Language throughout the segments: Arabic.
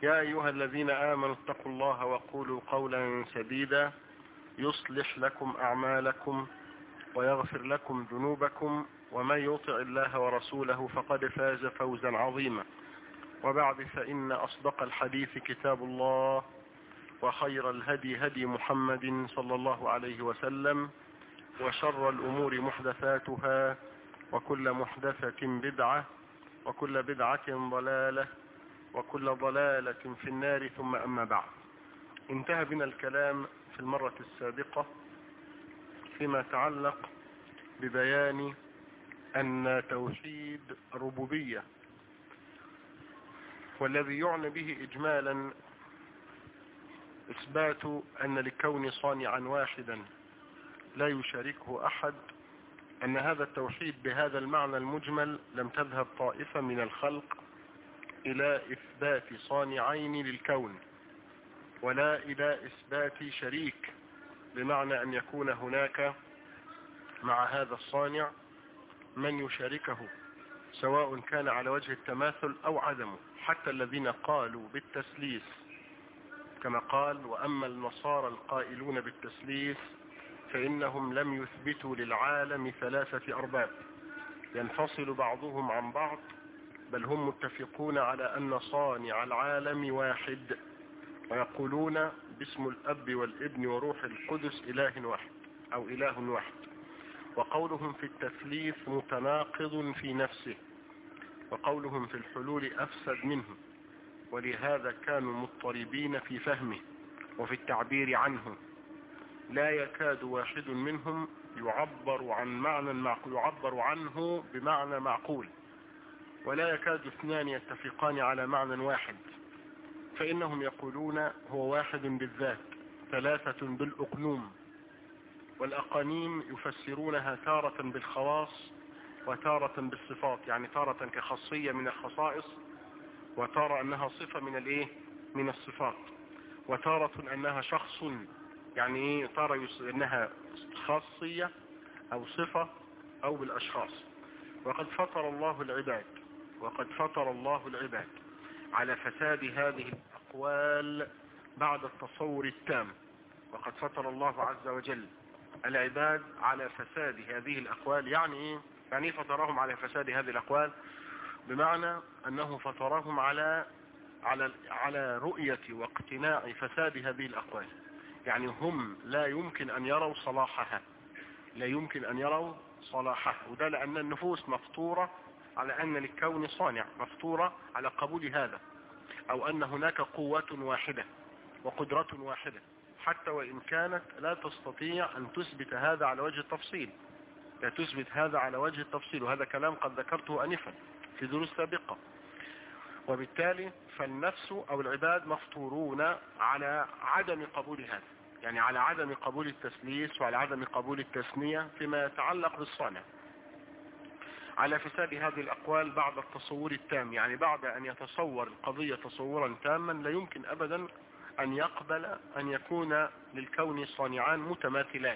يا أيها الذين آمنوا اتقوا الله وقولوا قولا سديدا يصلح لكم أعمالكم ويغفر لكم ذنوبكم ومن يطع الله ورسوله فقد فاز فوزا عظيما. وبعد، فإن أصدق الحديث كتاب الله، وخير الهدي هدي محمد صلى الله عليه وسلم، وشر الأمور محدثاتها، وكل محدثة بدعة، وكل بدعة ضلالة، وكل ضلالة في النار. ثم أما بعد، انتهى بنا الكلام في المرة السابقة فيما يتعلق ببيان أن توحيد الربوبية، والذي يعنى به إجمالا إثبات أن للكون صانعا واحدا لا يشاركه أحد، أن هذا التوحيد بهذا المعنى المجمل لم تذهب طائفة من الخلق إلى إثبات صانعين للكون، ولا إلى إثبات شريك، بمعنى أن يكون هناك مع هذا الصانع من يشاركه، سواء كان على وجه التماثل أو عدمه. حتى الذين قالوا بالتثليث، كما قال: وأما النصارى القائلون بالتثليث فإنهم لم يثبتوا للعالم ثلاثة أرباب ينفصل بعضهم عن بعض، بل هم متفقون على أن صانع العالم واحد، ويقولون باسم الأب والابن وروح القدس إله واحد أو إله واحد. وقولهم في التثليث متناقض في نفسه، وقولهم في الحلول أفسد منه، ولهذا كانوا مضطربين في فهمه وفي التعبير عنه. لا يكاد واحد منهم يعبر عنه بمعنى معقول، ولا يكاد اثنان يتفقان على معنى واحد، فإنهم يقولون هو واحد بالذات، ثلاثة بالأقنوم. والأقانيم يفسرونها تارة بالخواص وتارة بالصفات، يعني تارة كخاصية من الخصائص، وتارة أنها صفة من الصفات، وتارة أنها شخص، يعني تارة أنها خاصية أو صفة أو بالأشخاص. وقد فطر الله العباد على فساد هذه الأقوال بعد التصور التام. وقد فطر الله عز وجل العباد على فساد هذه الأقوال. يعني فطرهم على فساد هذه الأقوال، بمعنى أنه فطرهم على رؤية واقتناع فساد هذه الأقوال. يعني هم لا يمكن أن يروا صلاحها، وده لأن النفوس مفطورة على أن للكون صانع، مفطورة على قبول هذا، أو أن هناك قوة واحدة وقدرة واحدة، حتى وإن كانت لا تستطيع أن تثبت هذا على وجه التفصيل. وهذا كلام قد ذكرته أنفا في دروس سابقة. وبالتالي فالنفس أو العباد مفطورون على عدم قبول هذا، يعني على عدم قبول التثليث وعلى عدم قبول التثنية فيما يتعلق بالصانع، على فساد هذه الأقوال بعد التصور التام. يعني بعد أن يتصور القضية تصورا تاما لا يمكن أبدا أن يقبل أن يكون للكون صانعان متماثلان.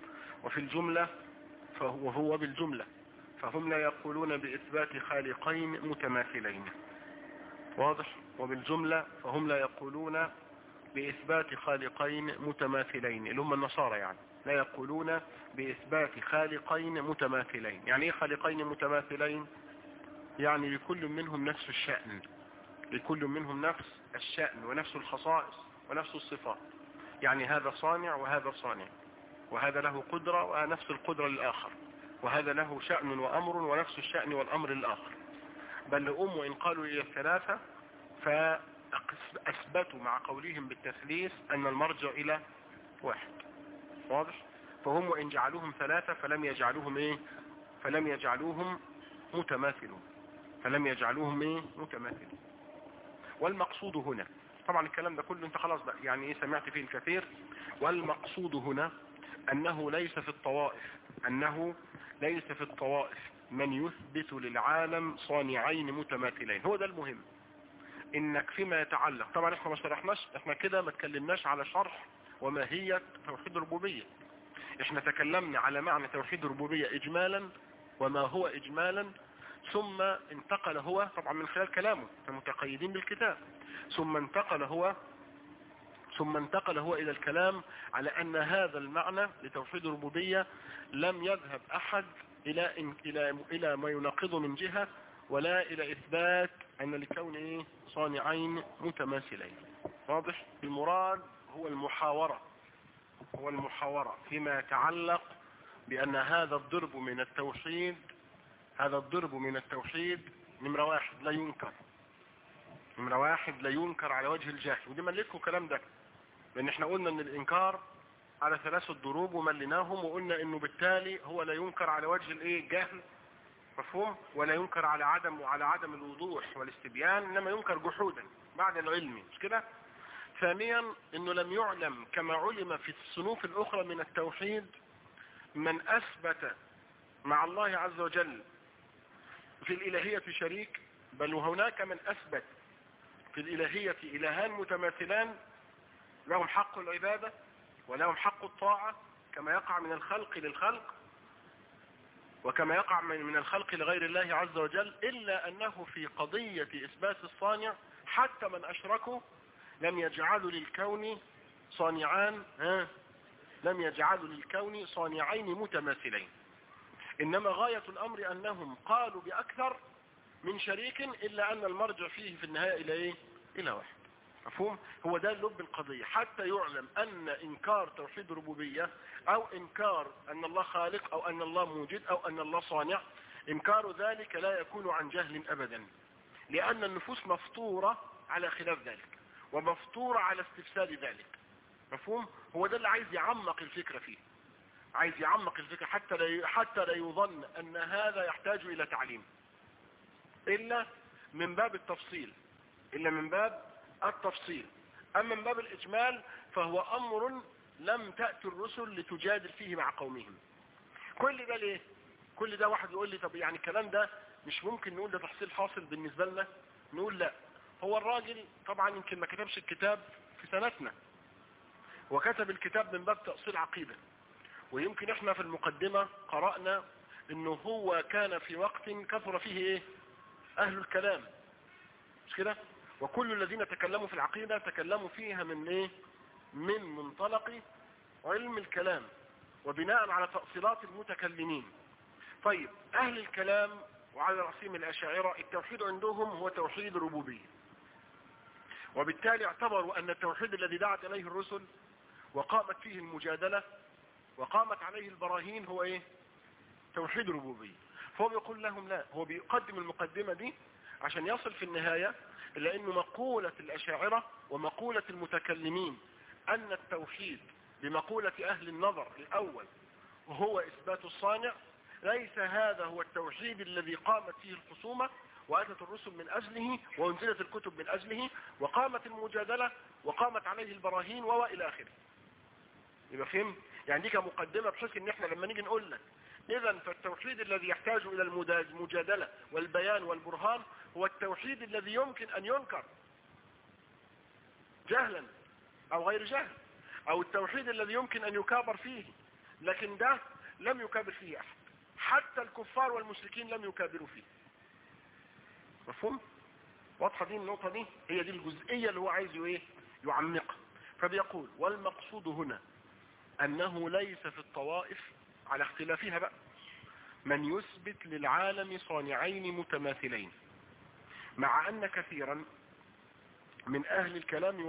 وهو بالجملة فهم لا يقولون بإثبات خالقين متماثلين، واضح؟ وبالجملة فهم لا يقولون بإثبات خالقين متماثلين، اللي هم النصارى، يعني لا يقولون بإثبات خالقين متماثلين. يعني ايه خالقين متماثلين؟ يعني لكل منهم نفس الشأن ونفس الخصائص ونفس الصفات. يعني هذا صانع وهذا صانع، وهذا له قدرة ونفس القدرة للآخر، وهذا له شأن وأمر ونفس الشأن والأمر للآخر. بل وإن قالوا إلى الثلاثة فأثبتوا مع قولهم بالتثليث أن المرجع إلى واحد، واضح؟ فهم وإن جعلوهم ثلاثة فلم يجعلوهم متماثلون. والمقصود هنا، طبعا الكلام ده كله انت خلاص بقى يعني سمعت فيه الكثير. والمقصود هنا أنه ليس في الطوائف من يثبت للعالم صانعين متماثلين. هو ده المهم، انك فيما يتعلق، طبعا احنا ما شرحناش، احنا كده ما تكلمناش على شرح وماهية توحيد الربوبية. احنا تكلمنا على معنى توحيد الربوبية اجمالا وما هو اجمالا، ثم انتقل هو طبعا من خلال كلامه متقيدين بالكتاب، ثم انتقل هو إلى الكلام على أن هذا المعنى لتوحيد الربوبية لم يذهب أحد إلى ما يناقضه من جهة، ولا إلى إثبات أن لكون صانعين متماثلين. واضح؟ المراد هو المحاورة فيما يتعلق بأن هذا الضرب من التوحيد نمرة واحد لا ينكر على وجه الجهل. ودي ملكوا الكلام ده، لأن احنا قلنا ان الإنكار على 3 ضروب ومليناهم، وقلنا انه بالتالي هو لا ينكر على وجه الجهل، مفهوم، ولا ينكر على عدم الوضوح والاستبيان، انما ينكر جحودا بعد العلم، مش كده؟ ثانيا انه لم يعلم كما علم في الصنوف الاخرى من التوحيد من اثبت مع الله عز وجل في الالهية شريك، بل هناك من اثبت في الالهية الهان متماثلان لهم حق العبادة ولهم حق الطاعة، كما يقع من الخلق للخلق وكما يقع من الخلق لغير الله عز وجل، إلا أنه في قضية إثبات الصانع حتى من أشركوا لم يجعلوا للكون صانعين متماثلين، إنما غاية الأمر أنهم قالوا بأكثر من شريك، إلا أن المرجع فيه في النهاية إلى واحد. مفهوم؟ هو ده لب القضية، حتى يعلم أن إنكار توحيد الربوبية أو إنكار أن الله خالق أو أن الله موجد أو أن الله صانع، إنكار ذلك لا يكون عن جهل أبدا، لأن النفوس مفطورة على خلاف ذلك ومفطورة على استفساد ذلك. مفهوم؟ هو ده اللي عايز يعمق الفكرة فيه، عايز يعمق الفكرة حتى لا يظن أن هذا يحتاج إلى تعليم إلا من باب التفصيل، أما من باب الإجمال فهو أمر لم تأتي الرسل لتجادل فيه مع قومهم. كل ده ليه؟ كل ده واحد يقول لي طب يعني الكلام ده مش ممكن نقول ده تحصيل حاصل بالنسبة لنا؟ نقول لا، هو الراجل طبعا يمكن ما كتبش الكتاب في سنتنا، وكتب الكتاب من باب تأصيل عقيدة، ويمكن احنا في المقدمة قرأنا انه هو كان في وقت كثر فيه أهل الكلام، مش كده؟ وكل الذين تكلموا في العقيدة تكلموا فيها من منطلق علم الكلام وبناء على تأصيلات المتكلمين. طيب أهل الكلام وعلى رأسهم الأشاعرة التوحيد عندهم هو توحيد الربوبية، وبالتالي اعتبروا أن التوحيد الذي دعت إليه الرسل وقامت فيه المجادلة وقامت عليه البراهين هو توحيد الربوبية. فهو بيقول لهم لا، هو بيقدم المقدمة دي عشان يصل في النهاية إلا أنه مقولة الأشاعرة ومقولة المتكلمين أن التوحيد بمقولة أهل النظر الأول وهو إثبات الصانع، ليس هذا هو التوحيد الذي قامت فيه الخصومة وأتت الرسل من أجله وأنزلت الكتب من أجله وقامت المجادلة وقامت عليه البراهين وإلى آخره. يبقى فهم؟ يعني دي كمقدمة بحيث ان احنا لما نيجي نقول لك اذا فالتوحيد الذي يحتاج الى المجادلة والبيان والبرهان هو التوحيد الذي يمكن ان ينكر جهلا او غير جهل، او التوحيد الذي يمكن ان يكابر فيه، لكن ده لم يكابر فيه احد، حتى الكفار والمشركين لم يكابروا فيه. مفهوم؟ واضحة دي النقطة دي؟ هي دي الجزئية اللي هو عايز يعمقها. فبيقول والمقصود هنا أنه ليس في الطوائف على اختلافها بقى من يثبت للعالم صانعين متماثلين، مع أن كثيرا من أهل الكلام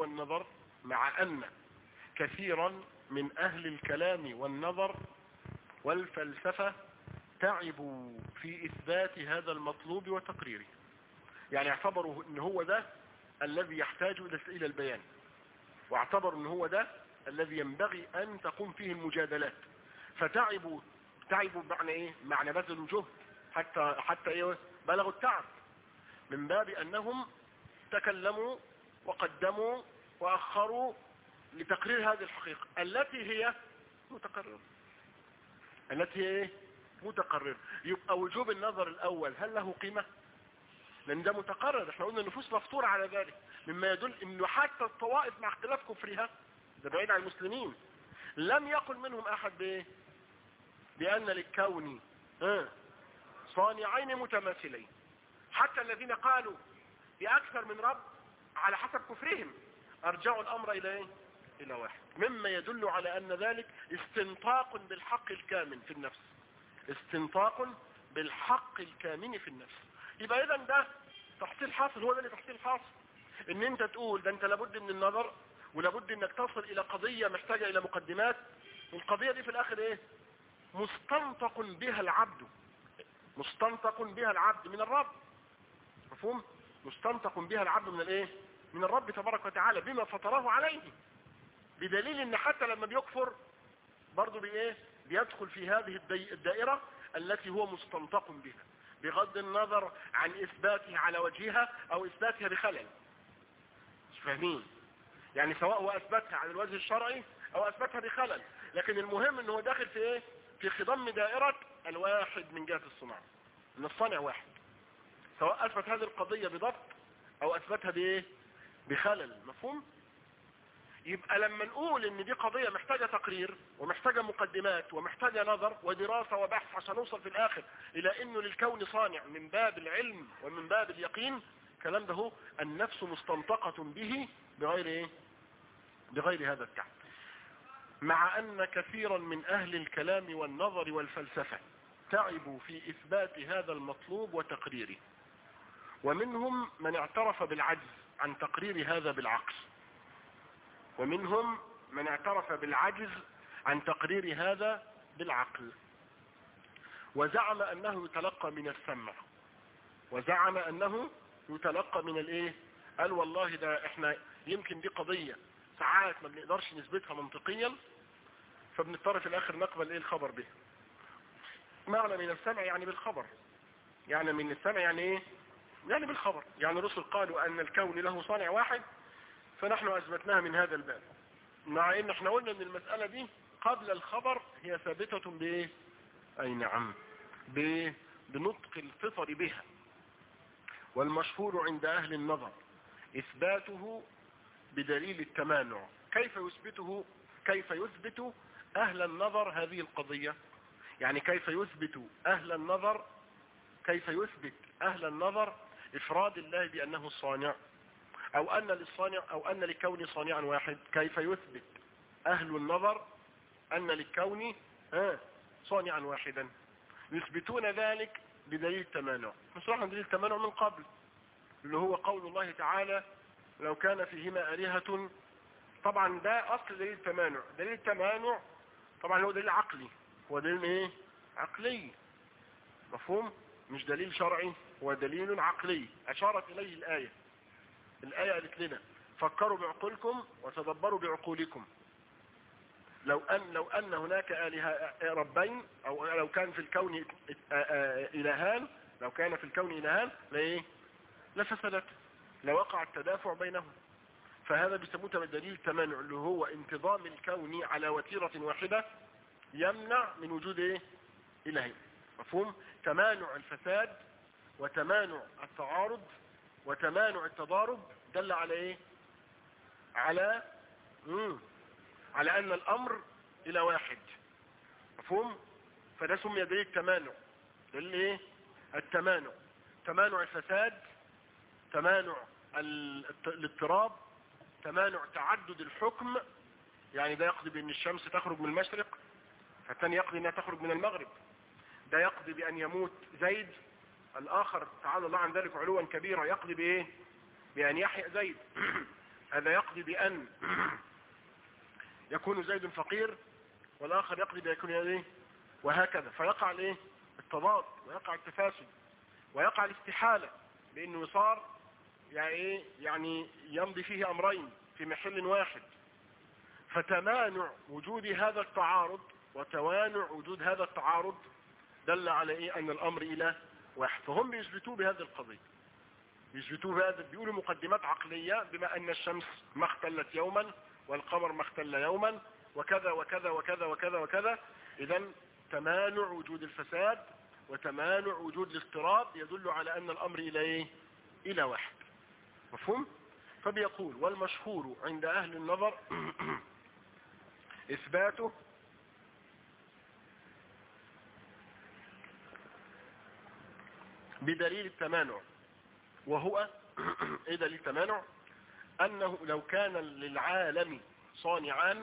والنظر والفلسفة تعبوا في إثبات هذا المطلوب وتقريره، يعني اعتبروا أن هو ده الذي يحتاج إلى البيان، واعتبروا أن هو ده الذي ينبغي أن تقوم فيه المجادلات، فتعبوا بمعنى معنى بذلوا جهد حتى بلغوا التعب، من باب أنهم تكلموا وقدموا وأخروا لتقرير هذه الحقيقة التي هي متقررة. يبقى وجوب النظر الأول هل له قيمة؟ لأن ده متقرر، احنا قلنا النفوس مفطورة على ذلك، مما يدل أنه حتى الطوائف مع اختلاف كفرها ده بعيد عن المسلمين لم يقل منهم أحد بأن للكون صانعين متماثلين. حتى الذين قالوا بأكثر من رب على حسب كفرهم أرجعوا الأمر إلى إيه؟ إلى واحد، مما يدل على أن ذلك استنطاق بالحق الكامن في النفس، استنطاق بالحق الكامن في النفس. يبقى إذن ده تحصيل حاصل، هو ده اللي تحصيل حاصل، ان انت تقول ده انت لابد من النظر ولابد انك تصل الى قضية محتاجة الى مقدمات، والقضية دي في الاخر ايه؟ مستنطق بها العبد، مستنطق بها العبد من الرب، مفهوم؟ مستنطق بها العبد من الايه؟ من الرب تبارك وتعالى بما فطره عليه، بدليل ان حتى لما بيكفر برضه بايه؟ بيدخل في هذه الدائرة التي هو مستنطق بها، بغض النظر عن اثباتها على وجهها او اثباتها بخلل. مش فاهمين؟ يعني سواء هو اثبتها على الوجه الشرعي او اثبتها بخلل، لكن المهم ان هو داخل في ايه؟ في خضم دائرة الواحد من جهة الصناعة، ان الصانع واحد، سواء اثبت هذه القضية بضبط او اثبتها بايه؟ بخلل. مفهوم؟ يبقى لما نقول ان دي قضية محتاجة تقرير ومحتاجة مقدمات ومحتاجة نظر ودراسة وبحث عشان نوصل في الاخر الى انه للكون صانع من باب العلم ومن باب اليقين، كلام ده هو النفس مستنطقة به بغير ايه؟ بغير هذا التعب. مع ان كثيرا من اهل الكلام والنظر والفلسفة تعبوا في اثبات هذا المطلوب وتقريره، ومنهم من اعترف بالعجز عن تقرير هذا بالعقل، ومنهم من اعترف بالعجز عن تقرير هذا بالعقل، وزعم انه يتلقى من السمع، وزعم انه يتلقى من الايه؟ قال والله ده احنا يمكن دي قضية ساعات ما بنقدرش نثبتها منطقيا، فبنضطر في الاخر نقبل ايه؟ الخبر به. معنى من السمع يعني بالخبر، يعني من السمع يعني ايه؟ يعني بالخبر. يعني الرسل قالوا ان الكون له صانع واحد، فنحن اثبتناها من هذا الباب، مع ان احنا قلنا ان المسألة دي قبل الخبر هي ثابتة بايه؟ اي نعم، بنطق الفطر بها. والمشهور عند اهل النظر اثباته بدليل التمانع. كيف يثبته؟ كيف يثبت اهل النظر هذه القضية؟ يعني كيف يثبت اهل النظر، كيف يثبت اهل النظر افراد الله بانه الصانع، او ان للصانع او ان للكون صانعا واحد؟ كيف يثبت اهل النظر ان للكون صانعا واحدا؟ يثبتون ذلك بدليل التمانع. نصرح دليل التمانع من قبل، اللي هو قول الله تعالى لو كان فيهما آلهة. طبعا ده اصل دليل التمانع. دليل التمانع طبعا هو دليل عقلي، هو دليل ايه؟ عقلي. مفهوم؟ مش دليل شرعي، هو دليل عقلي اشارت اليه الآية. الآية قالت لنا فكروا بعقولكم وتدبروا بعقولكم. لو ان هناك آلهة ربين، او لو كان في الكون إلهان، لو كان في الكون إلهان لفسدت، لوقع التدافع بينهم. فهذا بيسموه دليل التمانع، اللي هو انتظام الكون على وتيرة واحدة يمنع من وجود ايه؟ إلهين. مفهوم؟ تمانع الفساد وتمانع التعارض وتمانع التضارب دل على ايه؟ على ان الامر الى واحد. مفهوم؟ فده سمي دليل التمانع. دليل ايه؟ التمانع، تمانع الفساد، تمانع الاضطراب، تمانع تعدد الحكم. يعني ده يقضي بان الشمس تخرج من المشرق، فالثاني يقضي انها تخرج من المغرب. ده يقضي بان يموت زيد، الاخر تعالى الله عن ذلك علوا كبيرا يقضي بايه؟ بان يحيى زيد. هذا يقضي بان يكون زيد فقير، والاخر يقضي بان يكون ايه؟ وهكذا. فيقع الايه؟ التضاد، ويقع التفاسد، ويقع الاستحالة، بانه صار يعني يمضي فيه امرين في محل واحد. فتمانع وجود هذا التعارض وتوانع وجود هذا التعارض دل على ايه؟ ان الامر الى واحد. فهم بيثبتوا بهذه القضية، بيثبتوا بهذا، بيقولوا مقدمات عقلية، بما ان الشمس ما اختلت يوما والقمر ما اختل يوما وكذا وكذا وكذا وكذا وكذا. اذا تمانع وجود الفساد وتمانع وجود الاضطراب يدل على ان الامر الى ايه؟ الى واحد. مفهوم؟ فبيقول والمشهور عند اهل النظر بدليل التمانع. وهو ايه دليل التمانع؟ انه لو كان للعالم صانعان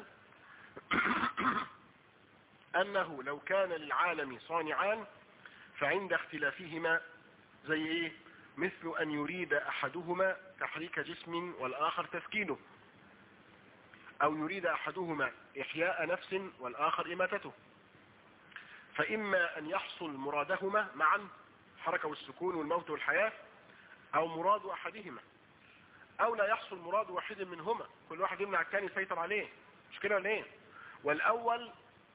انه لو كان للعالم صانعان فعند اختلافهما زي ايه؟ مثل ان يريد احدهما تحريك جسم والاخر تسكينه، او يريد احدهما احياء نفس والاخر اماتته، فاما ان يحصل مرادهما معا، الحركة والسكون والموت والحياة، او مراد احدهما، او لا يحصل مراد واحد منهما، كل واحد يمنع الثاني يسيطر عليه، مش كده ولا ايه؟ والاول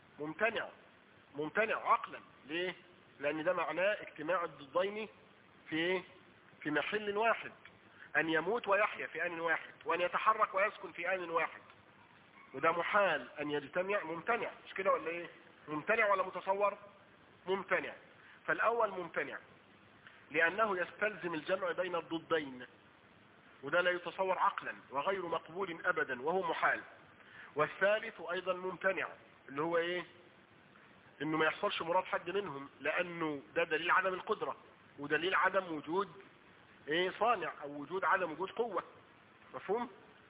ممتنع عقلا. ليه؟ لان ده معناه اجتماع الضدين في محل واحد، ان يموت ويحيا في آن واحد، وان يتحرك ويسكن في آن واحد، وده محال ان يجتمع. ممتنع، مش كده ولا ايه؟ ممتنع ولا متصور؟ ممتنع. فالاول ممتنع لانه يستلزم الجمع بين الضدين، وده لا يتصور عقلا وغير مقبول ابدا وهو محال. والثالث ايضا ممتنع، اللي هو ايه؟ انه ما يحصلش مراد حد منهم، لانه ده دليل عدم القدرة، ودليل عدم وجود ايه؟ صانع، او وجود عدم وجود قوة. مفهوم؟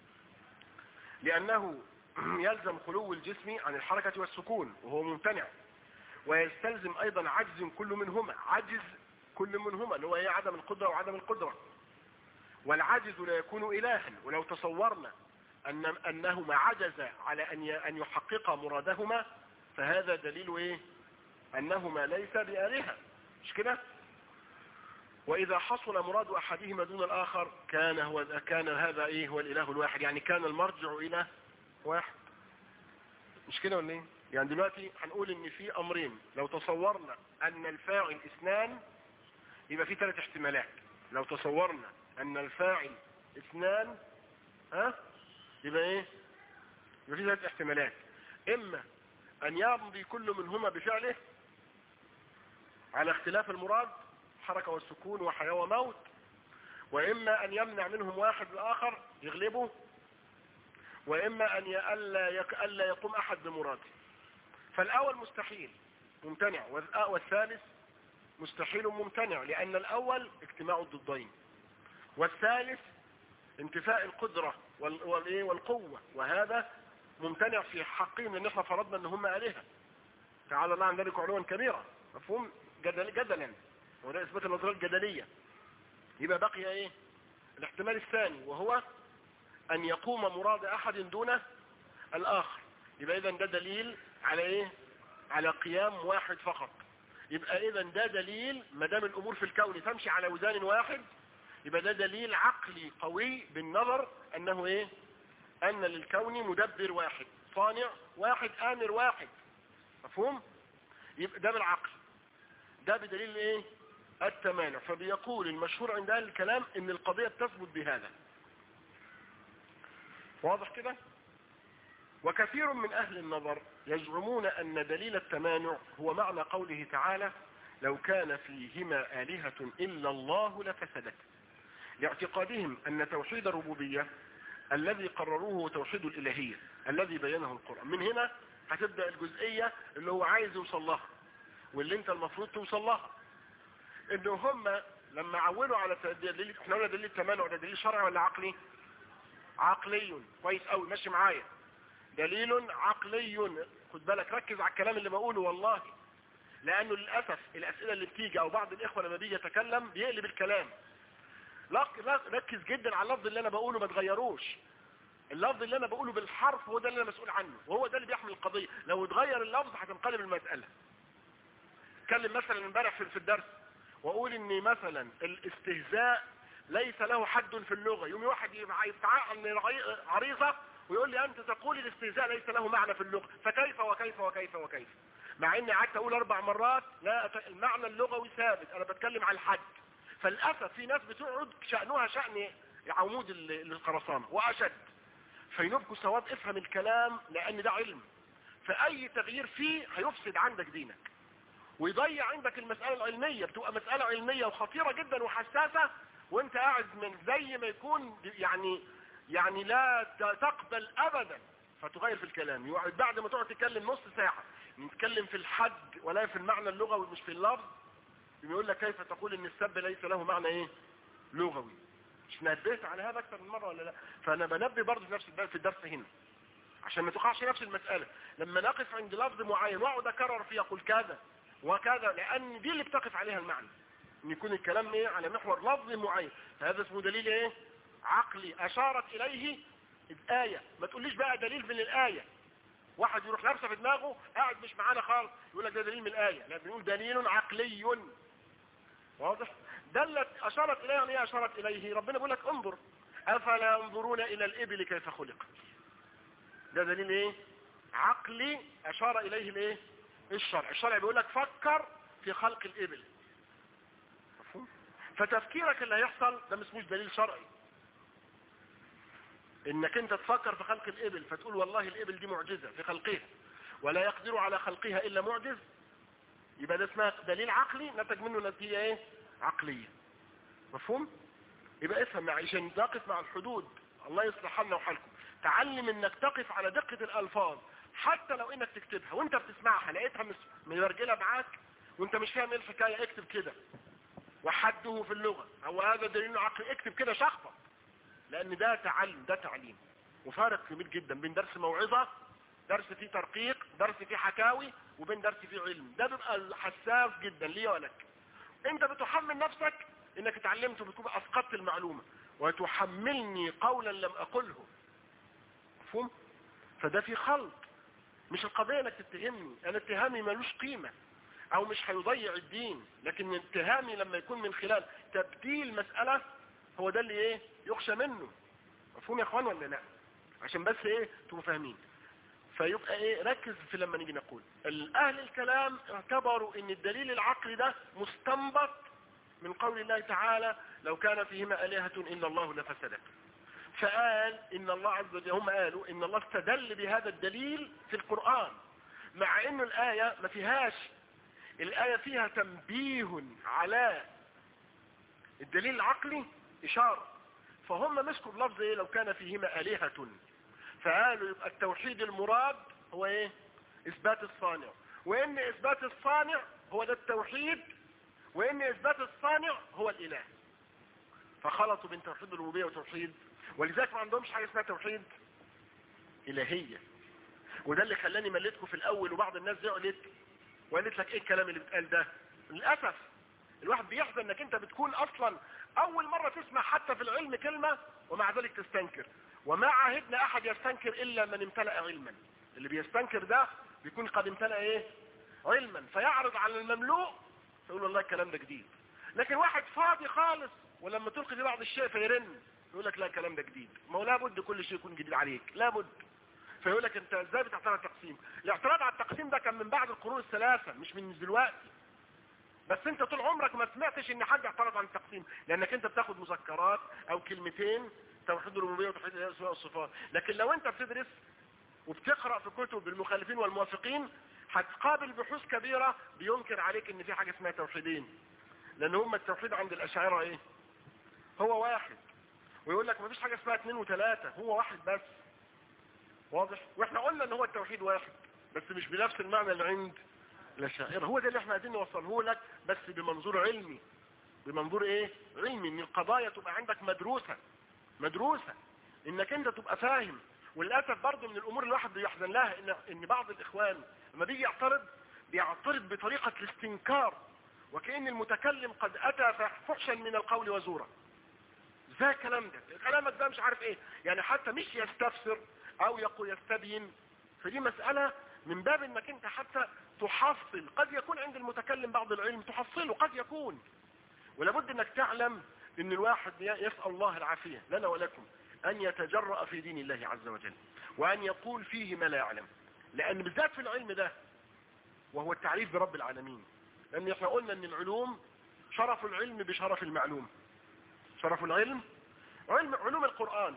لانه يلزم خلو الجسم عن الحركة والسكون وهو ممتنع، ويستلزم ايضا عجز كل منهما، اللي هو ايه؟ عدم القدرة وعدم القدرة. والعجز لا يكون الها، ولو تصورنا انهما عجز على ان يحققا مرادهما فهذا دليل ايه؟ انهما ليس بآلهة، مش كده؟ واذا حصل مراد احدهما دون الاخر كان هذا ايه؟ هو الاله الواحد، يعني كان المرجع الى واحد، مش كده ولا ايه؟ يعني دلوقتي هنقول ان في امرين، لو تصورنا ان الفاعل اثنان يبقى في 3 احتمالات. لو تصورنا ان الفاعل اثنان يبقى ايه؟ يبقى في 3 احتمالات. اما ان يمضي كل منهما بفعله على اختلاف المراد، حركة والسكون وحياة وموت، واما ان يمنع منهم واحد الاخر يغلبه، واما ان الا يقوم احد بمراده. فالاول مستحيل ممتنع، والثالث مستحيل ممتنع، لان الاول اجتماع الضدين، والثالث انتفاء القدرة والقوة، وهذا ممتنع في حقهم، لان احنا فرضنا ان هم آلهة تعالى الله عن ذلك علوا كبيرا. مفهوم؟ جدلا، وده اثبات النظرية الجدلية. يبقى بقي ايه؟ الاحتمال الثاني، وهو ان يقوم مراد احد دون الاخر. يبقى اذا ده دليل على ايه؟ على قيام واحد فقط. يبقى اذا ده دليل، ما دام الامور في الكون تمشي على وزان واحد، يبقى ده دليل عقلي قوي بالنظر انه ايه؟ ان للكون مدبر واحد، صانع واحد، امر واحد. مفهوم؟ يبقى ده بالعقل، ده بدليل ايه؟ التمانع. فبيقول المشهور عند اهل الكلام ان القضية تثبت بهذا. واضح كده؟ وكثير من اهل النظر يزعمون ان دليل التمانع هو معنى قوله تعالى: لو كان فيهما آلهة الا الله لفسدت، لاعتقادهم ان توحيد الربوبية الذي قرروه هو توحيد الالهية الذي بينه القرآن. من هنا هتبدأ الجزئية اللي هو عايز يوصل لها، واللي انت المفروض توصل لها، انه هم لما عولوا على دليل، احنا قلنا دليل التمانع ده دليل شرعي ولا عقلي؟ عقلي. كويس قوي، ماشي معايا. دليل عقلي. خد بالك، ركز على الكلام اللي بقوله والله، لانه للاسف الاسئله اللي بتيجي او بعض الاخوه لما بيجي يتكلم بيقلب الكلام. ركز جدا على اللفظ اللي انا بقوله، ما تغيروش. اللفظ اللي انا بقوله بالحرف هو ده اللي انا مسؤول عنه، وهو ده اللي بيحمل القضيه. لو اتغير اللفظ هتنقلب المساله. اتكلم مثلا امبارح في الدرس واقول ان مثلا الاستهزاء ليس له حد في اللغه، يوم واحد يفتعل عريضه ويقول لي انت تقول الاستهزاء ليس له معنى في اللغه، فكيف وكيف وكيف وكيف؟ مع اني قعدت اقول 4 مرات لا، المعنى اللغوي ثابت، انا بتكلم عن الحد. فللاسف في ناس بتقعد شأنها شأن عمود الخرسانه واشد، فينبكوا سواد. افهم الكلام، لان ده علم، فاي تغيير فيه هيفسد عندك دينك ويضيع عندك المسألة العلمية. بتبقى مسألة علمية وخطيرة جدا وحساسة، وانت قاعد من زي ما يكون يعني لا تقبل ابدا، فتغير في الكلام. يقعد بعد ما تقعد تتكلم نص ساعة نتكلم في الحد ولا في المعنى اللغوي مش في اللفظ، يقول لك كيف تقول ان السب ليس له معنى ايه لغوي. مش نبهت على هذا اكثر من مره ولا لا؟ فانا بنبه برضه في نفس في الدرس هنا عشان ما تقعش نفس المساله. لما نقف عند لفظ معين واقعد اكرر فيه اقول كذا وكذا، لان دي اللي بتقف عليها المعنى، ان يكون الكلام ايه على محور لفظ معين. فهذا اسمه دليل ايه عقلي اشارت اليه الايه. ما تقوليش بقى دليل من الايه، واحد يروح لابسه في دماغه قاعد مش معانا خالص يقول لك ده دليل من الايه. لا، بنقول دليل عقلي. واضح؟ دلت اشارت اليه. يعني ايه اشارت اليه؟ ربنا بيقول لك انظر افلا ينظرون الى الابل كيف خلقت. ده دليل ايه عقلي اشار اليه الايه الشرع. الشرع بيقول لك فكر في خلق الابل. مفهوم؟ فتفكيرك اللي هيحصل ده مش دليل شرعي. انك انت تفكر في خلق الابل فتقول والله الابل دي معجزة في خلقها ولا يقدر على خلقها الا معجز، يبقى ده اسمها دليل عقلي نتج منه نتيجة ايه عقلية. مفهوم؟ يبقى افهم عشان تقف مع الحدود. الله يصلح حالنا وحالكم. تعلم انك تقف على دقة الالفاظ، حتى لو انك تكتبها وانت بتسمعها لقيتها مرجلة معاك وانت مش فاهم ايه الحكاية، اكتب كده. وحده في اللغة هو هذا دليل عقلي. اكتب كده شخصا، لان ده تعلم، ده تعليم. وفارق كبير جدا بين درس موعظة، درس فيه ترقيق، درس فيه حكاوي، وبين درس فيه علم. ده بيبقى حساس جدا ليه ولك. انت بتحمل نفسك انك اتعلمت وبتبقى اسقطت المعلومة، وتحملني قولا لم اقله. مفهوم؟ فده في خلط. مش القضية انك تتهمني، انا اتهامي ملوش قيمة او مش هيضيع الدين، لكن اتهامي لما يكون من خلال تبديل مسألة هو ده اللي ايه يخشى منه. مفهوم يا اخوان ولا لا؟ عشان بس ايه تبقوا فاهمين. فيبقى ايه ركز في لما نيجي نقول اهل الكلام اعتبروا ان الدليل العقلي ده مستنبط من قول الله تعالى لو كان فيهما آلهة إلا الله لفسدت. فقال ان الله عز وجل، هم قالوا ان الله استدل بهذا الدليل في القرآن، مع انه الآية ما فيهاش. الآية فيها تنبيه على الدليل العقلي إشارة. فهم مسكوا بلفظ ايه لو كان فيهما آلهة، فقالوا يبقى التوحيد المراد هو ايه اثبات الصانع، وان اثبات الصانع هو ده التوحيد، وان اثبات الصانع هو الاله. فخلطوا بين توحيد الربوبيه وتوحيد، ولذلك ما عندهمش حاجه اسمها توحيد الهيه. وده اللي خلاني مليتكم في الاول، وبعض الناس زعلت وقالت لك ايه الكلام اللي بيتقال ده. للاسف الواحد بيحزن انك انت بتكون اصلا اول مره تسمع حتى في العلم كلمه ومع ذلك تستنكر. وما عهدنا احد يستنكر الا من امتلأ علما. اللي بيستنكر ده بيكون قد امتلأ ايه علما، فيعرض على المملوء فيقول والله الكلام ده جديد. لكن واحد فاضي خالص ولما تلقي في بعض الشيء فيرن يقول لك لا الكلام ده جديد. ما هو لابد كل شيء يكون جديد عليك، لابد. فيقول لك انت ازاي بتعترض على التقسيم؟ الاعتراض على التقسيم ده كان من بعد القرون الثلاثه مش من دلوقتي. بس انت طول عمرك ما سمعتش ان حد اعترض عن التقسيم، لانك انت بتاخد مذكرات او كلمتين توحيد الربوبيه وتوحيد الاسماء والصفات. لكن لو انت بتدرس وبتقرا في كتب المخالفين والموافقين هتقابل بحوث كبيره بينكر عليك ان في حاجه اسمها توحيدين. لان هم التوحيد عند الاشاعره ايه هو واحد، ويقول لك ما فيش حاجه اسمها 2 و3، هو واحد بس. واضح؟ واحنا قلنا ان هو التوحيد واحد بس مش بنفس المعنى اللي عند الاشاعره. هو ده اللي احنا عايزين نوصله لك بس بمنظور علمي. بمنظور ايه علمي، ان القضايا تبقى عندك مدروسه، انك انت تبقى فاهم. وللاسف برضه من الامور اللي الواحد بيحزن لها ان بعض الاخوان لما بيجي بيعترض بطريقه الاستنكار، وكأن المتكلم قد اتى فحشا من القول وزورا. ازاي الكلام ده؟ كلامك ده مش عارف ايه، يعني حتى مش يستفسر او يقول يستبين. فدي مسألة من باب انك انت حتى تحصل. قد يكون عند المتكلم بعض العلم تحصله، قد يكون. ولابد انك تعلم ان الواحد يسأل الله العافية لنا ولكم ان يتجرأ في دين الله عز وجل، وان يقول فيه ما لا يعلم. لان بالذات في العلم ده وهو التعريف برب العالمين، لان احنا قلنا ان العلوم شرف العلم بشرف المعلوم. شرف العلم علوم القرآن.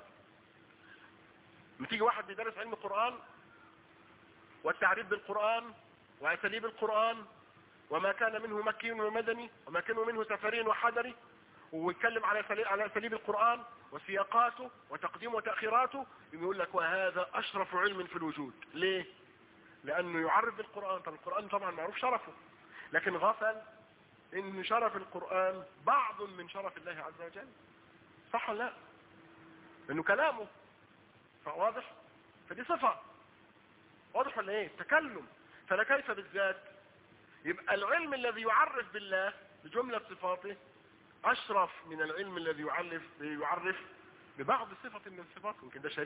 بتيجي واحد بيدرس علم القرآن والتعريف بالقرآن وأساليب القرآن وما كان منه مكي ومدني وما كان منه سفري وحضري، ويتكلم على أساليب القرآن وسياقاته وتقديمه وتأخيراته، يقول لك وهذا أشرف علم في الوجود. ليه؟ لأنه يعرف بالقرآن. طب القرآن طبعا معروف شرفه، لكن غفل ان شرف القرآن بعض من شرف الله عز وجل، صح ولا لا؟ لانه كلامه فواضح، فدي صفة، واضح ولا ايه؟ تكلم. فلا كيف بالذات؟ يبقى العلم الذي يعرف بالله بجملة صفاته اشرف من العلم الذي يعرف ببعض صفة من الصفات. يمكن ده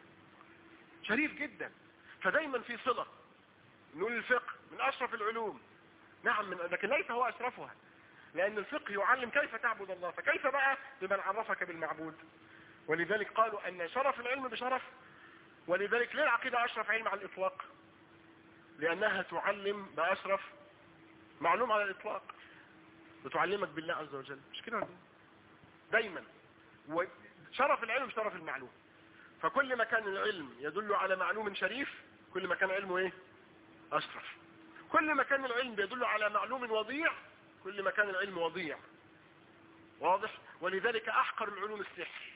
شريف جدا. فدايما في صلة. نقول الفقه من اشرف العلوم، نعم، لكن ليس هو اشرفها، لان الفقه يعلم كيف تعبد الله، فكيف بقى بمن عرفك بالمعبود؟ ولذلك قالوا ان شرف العلم بشرف. ولذلك ليه العقيدة اشرف علم على الاطلاق؟ لانها تعلم باشرف معلوم على الاطلاق، بتعلمك بالله عز وجل، مش كده؟ دايما وشرف العلم بشرف المعلوم. فكل ما كان العلم يدل على معلوم شريف كل ما كان علمه ايه؟ اشرف. كل ما كان العلم يدل على معلوم وضيع كل ما كان العلم وضيع. واضح؟ ولذلك احقر العلوم السحر،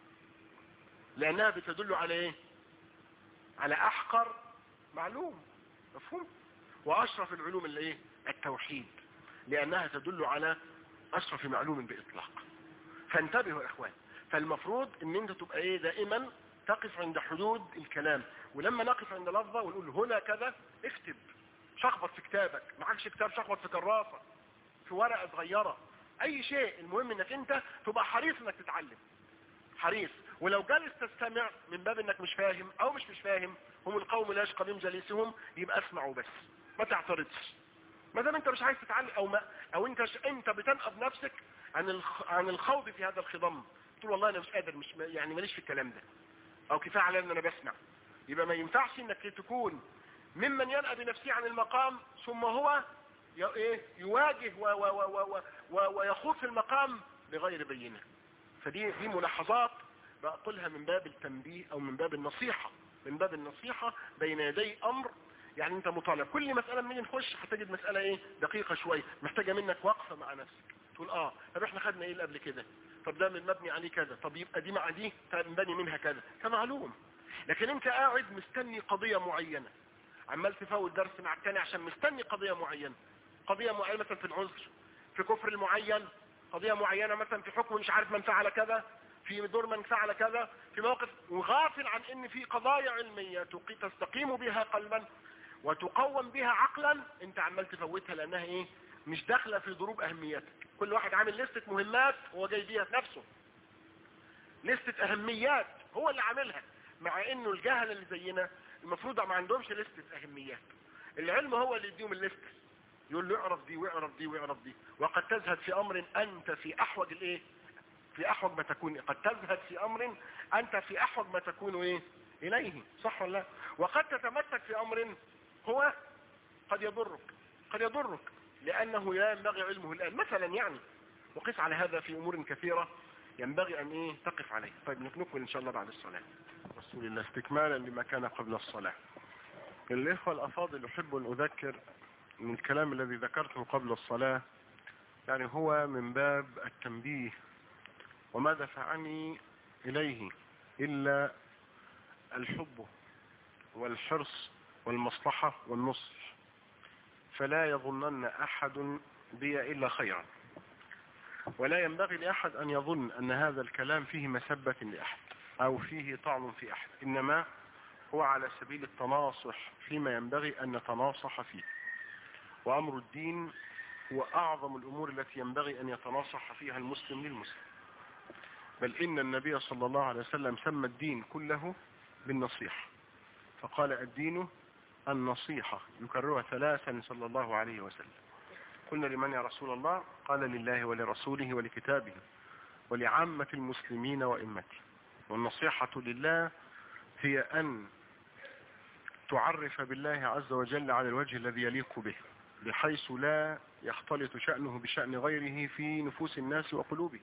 لانها بتدل على ايه؟ على احقر معلوم، مفهوم؟ واشرف العلوم اللي ايه؟ التوحيد، لانها تدل على اشرف معلوم باطلاق. فانتبهوا يا اخوان. فالمفروض ان انت تبقى ايه؟ دائما تقف عند حدود الكلام، ولما نقف عند لفظة ونقول هنا كذا اكتب، شخبط في كتابك، معكش كتاب شخبط في كراسة، في ورقة صغيرة، اي شيء. المهم انك انت تبقى حريص انك تتعلم، حريص. ولو جالس تستمع من باب انك مش فاهم او مش فاهم، هم القوم لا يشقى بهم جليسهم، يبقى اسمعوا بس، ما تعترضش. ما دام انت مش عايز تتعلم او انت بتنقب نفسك عن الخوض في هذا الخضم، تقول والله انا مش قادر، مش يعني ماليش في الكلام ده، او كفايه علي ان انا بسمع. يبقى ما ينفعش انك تكون ممن ينأى بنفسه عن المقام ثم هو يواجه ويخوض في المقام بغير بينه. فدي ملاحظات بقولها من باب التنبيه او من باب النصيحة، من باب النصيحة بين يدي امر. يعني انت مطالب كل مسألة مني نخش هتجد مسألة ايه؟ دقيقة شوية، محتاجة منك وقفة مع نفسك، تقول طب احنا خدنا ايه اللي قبل كده؟ طب ده من مبني عليه كذا، طب يبقى دي مع دي تنبني منها كذا، كمعلوم. لكن انت قاعد مستني قضية معينة، عمال تفوت درس مع التاني عشان مستني قضية معينة مثلا في العذر، في كفر المعين، قضية معينة مثلا في حكم مش عارف من فعل كذا، في دور من فعل كذا، في موقف، وغافل عن ان في قضايا علمية تستقيم بها قلبا وتقوم بها عقلا، انت عمال تفوتها لانها ايه؟ مش داخله في ضروب اهمياتك. كل واحد عامل لستة مهمات هو جاي بيها في نفسه، لستة اهميات هو اللي عاملها، مع انه الجهل اللي زينا المفروض ما عندهمش لستة اهميات. العلم هو اللي يديهم اللستة، يقول له اعرف دي واعرف دي واعرف دي. وقد تزهد في امر انت في احوج في احوج ما تكون، قد تزهد في امر انت في احوج ما تكون اليه، صح ولا لا؟ وقد تتمسك في امر هو قد يضرك لانه لا ينبغي علمه الان مثلا يعني. وقس على هذا في امور كثيرة ينبغي ان تقف عليه. طيب نكمل ان شاء الله بعد الصلاة. رسول الله استكمالا لما كان قبل الصلاة. الاخوة الافاضل احب ان اذكر من الكلام الذي ذكرته قبل الصلاة، يعني هو من باب التنبيه، وما دفعني اليه الا الحب والحرص والمصلحة والنصح، فلا يظنن احد بي الا خيرا، ولا ينبغي لاحد ان يظن ان هذا الكلام فيه مسبة لاحد او فيه طعن في احد، انما هو على سبيل التناصح فيما ينبغي ان نتناصح فيه. وامر الدين هو اعظم الامور التي ينبغي ان يتناصح فيها المسلم للمسلم، بل ان النبي صلى الله عليه وسلم سمى الدين كله بالنصيحة، فقال الدين النصيحة، يكررها 3 صلى الله عليه وسلم. قلنا لمن يا رسول الله؟ قال لله ولرسوله ولكتابه ولعامة المسلمين وإمته. والنصيحة لله هي أن تعرف بالله عز وجل على الوجه الذي يليق به، بحيث لا يختلط شأنه بشأن غيره في نفوس الناس وقلوبه.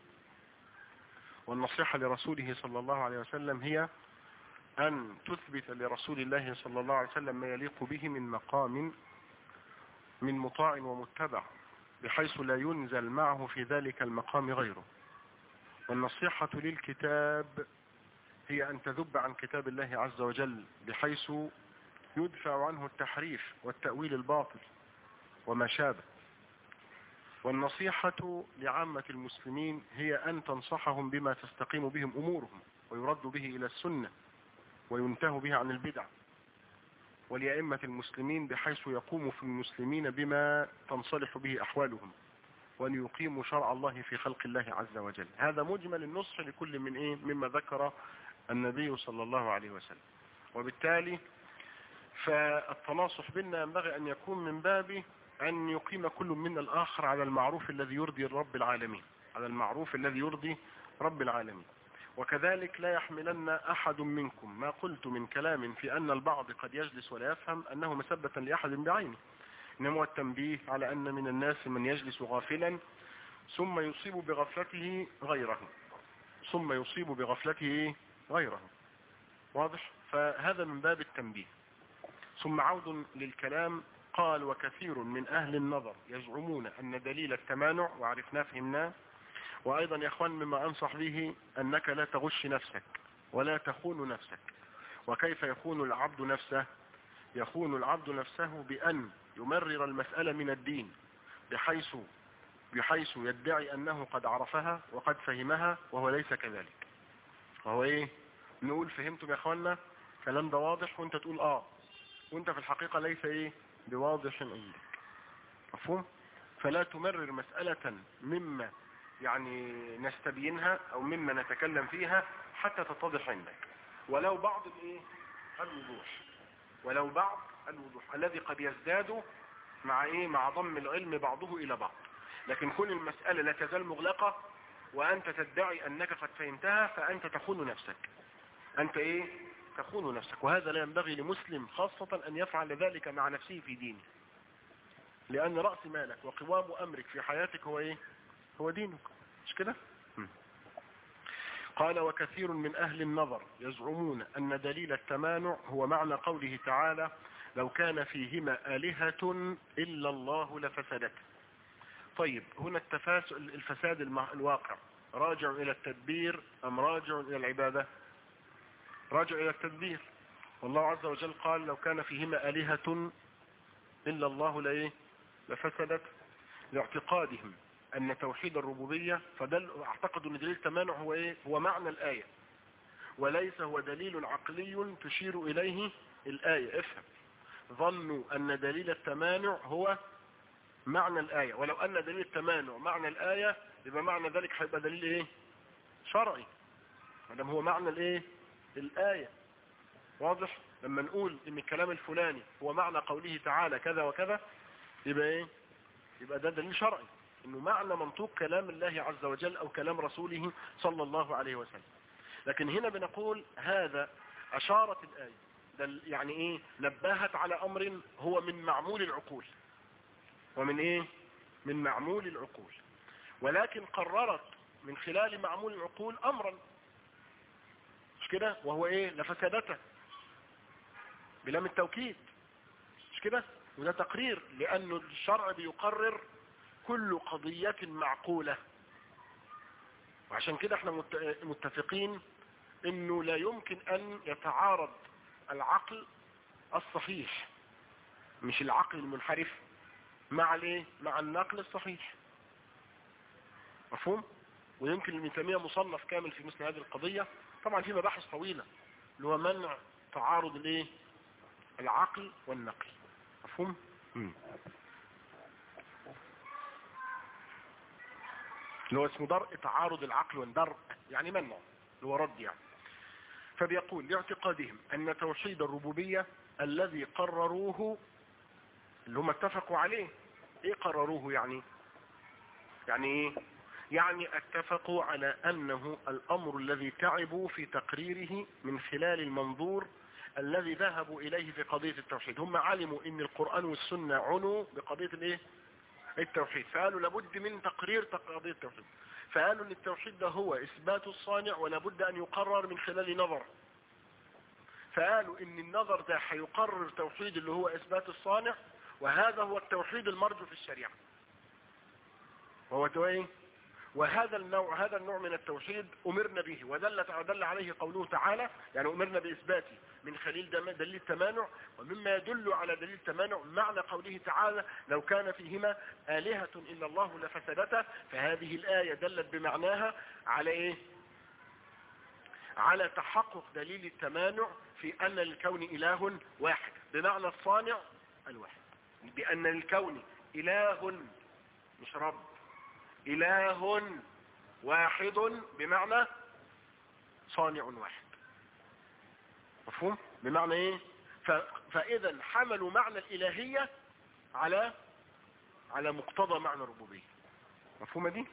والنصيحة لرسوله صلى الله عليه وسلم هي أن تثبت لرسول الله صلى الله عليه وسلم ما يليق به من مقام من مطاع ومتبع، بحيث لا ينزل معه في ذلك المقام غيره. والنصيحة للكتاب هي أن تذب عن كتاب الله عز وجل، بحيث يدفع عنه التحريف والتأويل الباطل وما شابه. والنصيحة لعامة المسلمين هي أن تنصحهم بما تستقيم بهم أمورهم ويرد به إلى السنة وينتهوا به عن البدع، ولأئمة المسلمين بحيث يقوم في المسلمين بما تنصلح به أحوالهم وأن يقيموا شرع الله في خلق الله عز وجل. هذا مجمل النصح لكل مما ذكر النبي صلى الله عليه وسلم. وبالتالي فالتناصح بنا ينبغي أن يكون من باب أن يقيم كل منا الآخر على المعروف الذي يرضي رب العالمين، على المعروف الذي يرضي رب العالمين. وكذلك لا يحملن أحد منكم ما قلت من كلام في أن البعض قد يجلس ولا يفهم أنه مسبة لأحد بعينه، إنما هو التنبيه على أن من الناس من يجلس غافلا ثم يصيب بغفلته غيره. واضح؟ فهذا من باب التنبيه. ثم عود للكلام، قال وكثير من أهل النظر يزعمون أن دليل التمانع، وعرفناه فهمناه. وأيضا يا أخوان مما أنصح به أنك لا تغش نفسك ولا تخون نفسك. وكيف يخون العبد نفسه؟ يخون العبد نفسه بأن يمرر المسألة من الدين بحيث يدعي أنه قد عرفها وقد فهمها وهو ليس كذلك. وهو إيه؟ نقول فهمتم يا أخوانا؟ كلام ده واضح وانت تقول وانت في الحقيقة ليس إيه بواضح عندك. مفهوم؟ فلا تمرر مسألة مما يعني نستبينها أو مما نتكلم فيها حتى تتضح عندك، ولو بعض الوضوح الذي قد يزداد مع ضم العلم بعضه إلى بعض. لكن كل المسألة لا تزال مغلقة وأنت تدعي أنك قد فهمتها، فأنت تخون نفسك. وهذا لا ينبغي لمسلم خاصة أن يفعل ذلك مع نفسه في دينه، لأن رأس مالك وقوام أمرك في حياتك هو دينك، مش كده؟ قال وكثير من أهل النظر يزعمون أن دليل التمانع هو معنى قوله تعالى لو كان فيهما آلهة إلا الله لفسدتا. طيب هنا الفساد الواقع راجع إلى التدبير أم راجع إلى العبادة؟ راجع إلى التدبير. والله عز وجل قال لو كان فيهما آلهة إلا الله لفسدت، لاعتقادهم أن توحيد الربوبية، اعتقد أن دليل التمانع هو معنى الآية وليس هو دليل عقلي تشير إليه الآية. افهم، ظنوا أن دليل التمانع هو معنى الآية، ولو أن دليل التمانع معنى الآية يبقى معنى ذلك هيبقى دليل شرعي، مادام هو معنى الآية. واضح؟ لما نقول ان الكلام الفلاني هو معنى قوله تعالى كذا وكذا يبقى ده دليل شرعي انه معنى منطوق كلام الله عز وجل او كلام رسوله صلى الله عليه وسلم. لكن هنا بنقول هذا اشارت الآية يعني نبهت على امر هو من معمول العقول، من معمول العقول، ولكن قررت من خلال معمول العقول امرا، مش كده؟ وهو لفسادته بلام التوكيد، مش كده؟ وده تقرير، لأنه الشرع بيقرر كل قضية معقولة. وعشان كده احنا متفقين انه لا يمكن ان يتعارض العقل الصحيح، مش العقل المنحرف، مع النقل الصحيح. مفهوم؟ ويمكن ابن تيمية مصنف كامل في مثل هذه القضية، طبعا في مباحث طويلة اللي هو منع تعارض العقل والنقل. مفهوم؟ اللي هو اسمه درء تعارض العقل والدرء، يعني منع، اللي هو رد يعني. فبيقول لاعتقادهم أن توحيد الربوبية الذي قرروه، اللي هم اتفقوا عليه، قرروه يعني اتفقوا على أنه الأمر الذي تعبوا في تقريره من خلال المنظور الذي ذهبوا إليه في قضية التوحيد. هم علموا أن القرآن والسنة عنوا بقضية التوحيد، فقالوا لابد من تقرير قضية التوحيد، فقالوا أن التوحيد ده هو إثبات الصانع ولابد أن يقرر من خلال نظر، فقالوا أن النظر ده هيقرر توحيد اللي هو إثبات الصانع، وهذا هو التوحيد المرجو في الشريعة، وهذا النوع من التوحيد أمرنا به، ودل عليه قوله تعالى، يعني أمرنا بإثباته من خلال دليل التمانع. ومما يدل على دليل التمانع معنى قوله تعالى لو كان فيهما آلهة إلا الله لفسدتا، فهذه الآية دلت بمعناها على إيه؟ على تحقق دليل التمانع في أن للكون إله واحد، بمعنى الصانع الواحد، بأن للكون إله مش رب، إله واحد بمعنى صانع واحد. مفهوم؟ بمعنى ايه؟ فإذا حملوا معنى الإلهية على مقتضى معنى الربوبية. مفهومة دي؟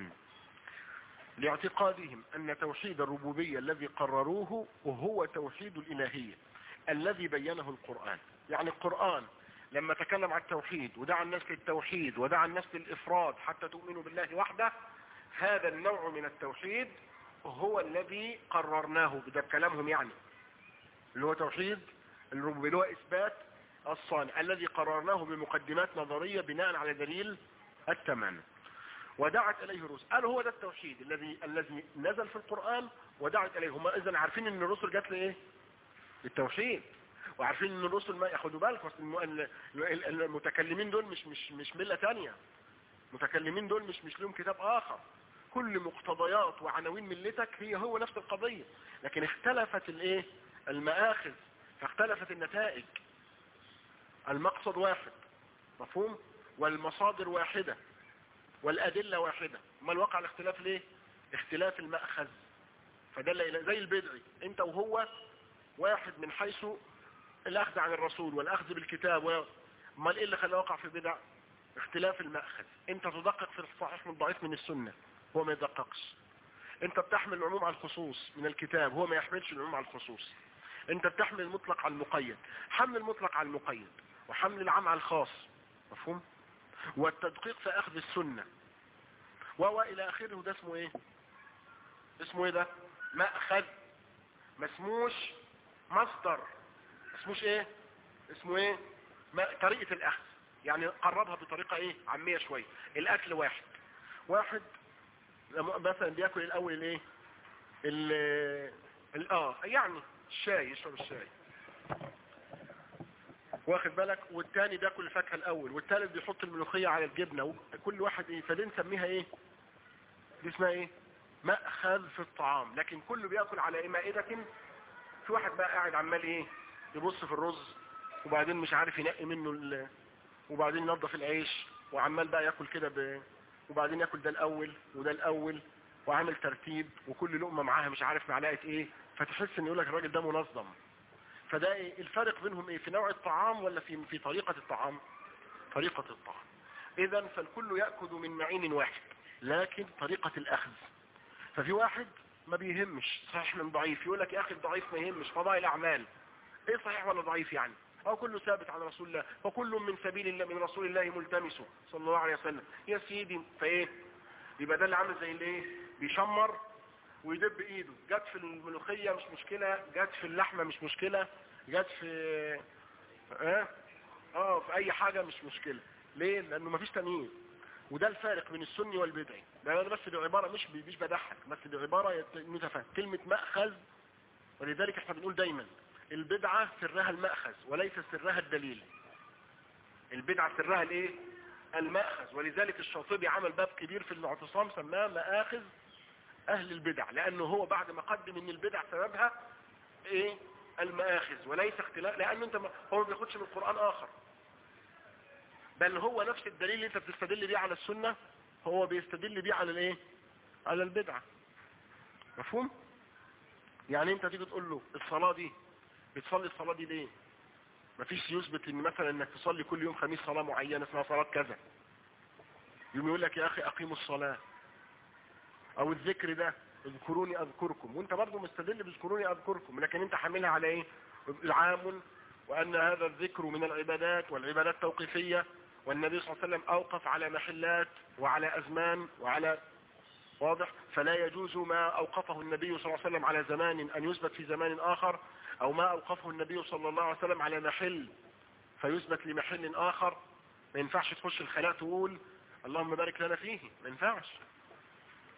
لاعتقادهم أن توحيد الربوبية الذي قرروه وهو توحيد الإلهية الذي بينه القرآن. يعني القرآن لما تكلم عن التوحيد ودعا الناس للتوحيد ودعا الناس للإفراد حتى تؤمنوا بالله وحده، هذا النوع من التوحيد هو الذي قررناه، بده كلامهم يعني، اللي هو توحيد الربوبية، اللي هو إثبات الصانع الذي قررناه بمقدمات نظرية بناء على دليل التمانع. ودعت إليه الرسل، قالوا هو ده التوحيد الذي نزل في القرآن ودعت إليه. هم إذن عارفين إن الرسل جات لإيه؟ التوحيد، وعارفين إن الرسل ما ياخدوا بالكم المتكلمين دول مش ملة تانية، المتكلمين دول مش لهم كتاب آخر، كل مقتضيات وعناوين ملتك هو نفس القضية، لكن اختلفت الإيه؟ المآخذ، فاختلفت النتائج. المقصد واحد، مفهوم؟ والمصادر واحدة والأدلة واحدة. ما الواقع الاختلاف ليه؟ اختلاف المأخذ. فدل إلى زي البدعي، انت وهو واحد من حيث الأخذ عن الرسول والأخذ بالكتاب، ما ايه اللي خلاه وقع في بدع؟ اختلاف المأخذ. انت تدقق في الصحيح من الضعيف من السنة، هو ما يدققش. انت بتحمل العموم على الخصوص من الكتاب، هو ما يحملش العموم على الخصوص. انت بتحمل المطلق على المقيد، حمل المطلق على المقيد وحمل العام على الخاص. مفهوم؟ والتدقيق في أخذ السنة إلى آخره. ده اسمه ايه؟ اسمه ايه ده؟ مأخذ، ما اسموش مصدر. اسموش ايه؟ اسمه ايه؟ طريقة الأخذ. يعني قربها بطريقة ايه؟ عامية شوية. الأكل واحد مثلا بياكل الأول الايه؟ يعني الشاي، يشرب الشاي، واخد بالك؟ والتاني بياكل الفاكهه الاول، والتالت بيحط الملوخيه على الجبنه، كل واحد ايه؟ فدي نسميها ايه؟ دي اسمها ايه؟ مأخذ في الطعام. لكن كله بياكل على ايه؟ مائده. في واحد بقى قاعد عمال ايه؟ يبص في الرز، وبعدين مش عارف ينقي منه وبعدين ينظف العيش، وعمال بقى ياكل كده وبعدين ياكل ده الاول وده الاول، وعامل ترتيب، وكل لقمه معاها مش عارف معلقه ايه، فتحس ان يقول لك الراجل ده منظم. فده إيه؟ الفرق بينهم ايه؟ في نوع الطعام ولا في طريقة الطعام؟ طريقة الطعام. اذا فالكل يأخذ من معين واحد، لكن طريقة الاخذ. ففي واحد ما بيهمش صحيح من ضعيف، يقول لك يا اخي الضعيف ما يهمش، فضائل الاعمال ايه صحيح ولا ضعيف يعني؟ او كله ثابت عن رسول الله، وكل من سبيل الله من رسول الله ملتمسه صلى الله عليه وسلم. يا سيدي فايه؟ يبقى ده اللي عامل زي الايه؟ بيشمر ويدب ايده، جت في الملوخية مش مشكلة، جت في اللحمة مش مشكلة، جت في في اي حاجة مش مشكلة. ليه؟ لانه مفيش تمييز. وده الفارق بين السني والبدعي. ده بس دي عبارة مش بضحك، بس دي عبارة متفاهم كلمة مأخذ. ولذلك احنا بنقول دايما البدعة سرها المأخذ وليس سرها الدليل. البدعة سرها الايه؟ المأخذ. ولذلك الشاطبي عمل باب كبير في الاعتصام سماه مآخذ اهل البدع، لانه هو بعد ما قدم ان البدع سببها ايه؟ المآخذ وليس اختلاف، لانه انت هو ما بياخدش من القرآن اخر، بل هو نفس الدليل اللي انت بتستدل بيه على السنة هو بيستدل بيه على الايه؟ على البدعة. مفهوم؟ يعني انت تيجي تقول له الصلاة دي بتصلي الصلاة دي ليه؟ مفيش يثبت ان مثلا انك تصلي كل يوم خميس صلاة معينة اسمها صلاة كذا، يوم يقول لك يا اخي اقيموا الصلاة، او الذكر ده اذكروني اذكركم، وانت برضو مستدل باذكروني اذكركم، لكن انت حاملها على ايه؟ العام، وان هذا الذكر من العبادات، والعبادات توقيفية، والنبي صلى الله عليه وسلم اوقف على محلات وعلى ازمان وعلى واضح، فلا يجوز ما اوقفه النبي صلى الله عليه وسلم على زمان ان يثبت في زمان اخر، او ما اوقفه النبي صلى الله عليه وسلم على محل فيثبت لمحل اخر. ما ينفعش تخش الخلاء تقول اللهم بارك لنا فيه، ما ينفعش.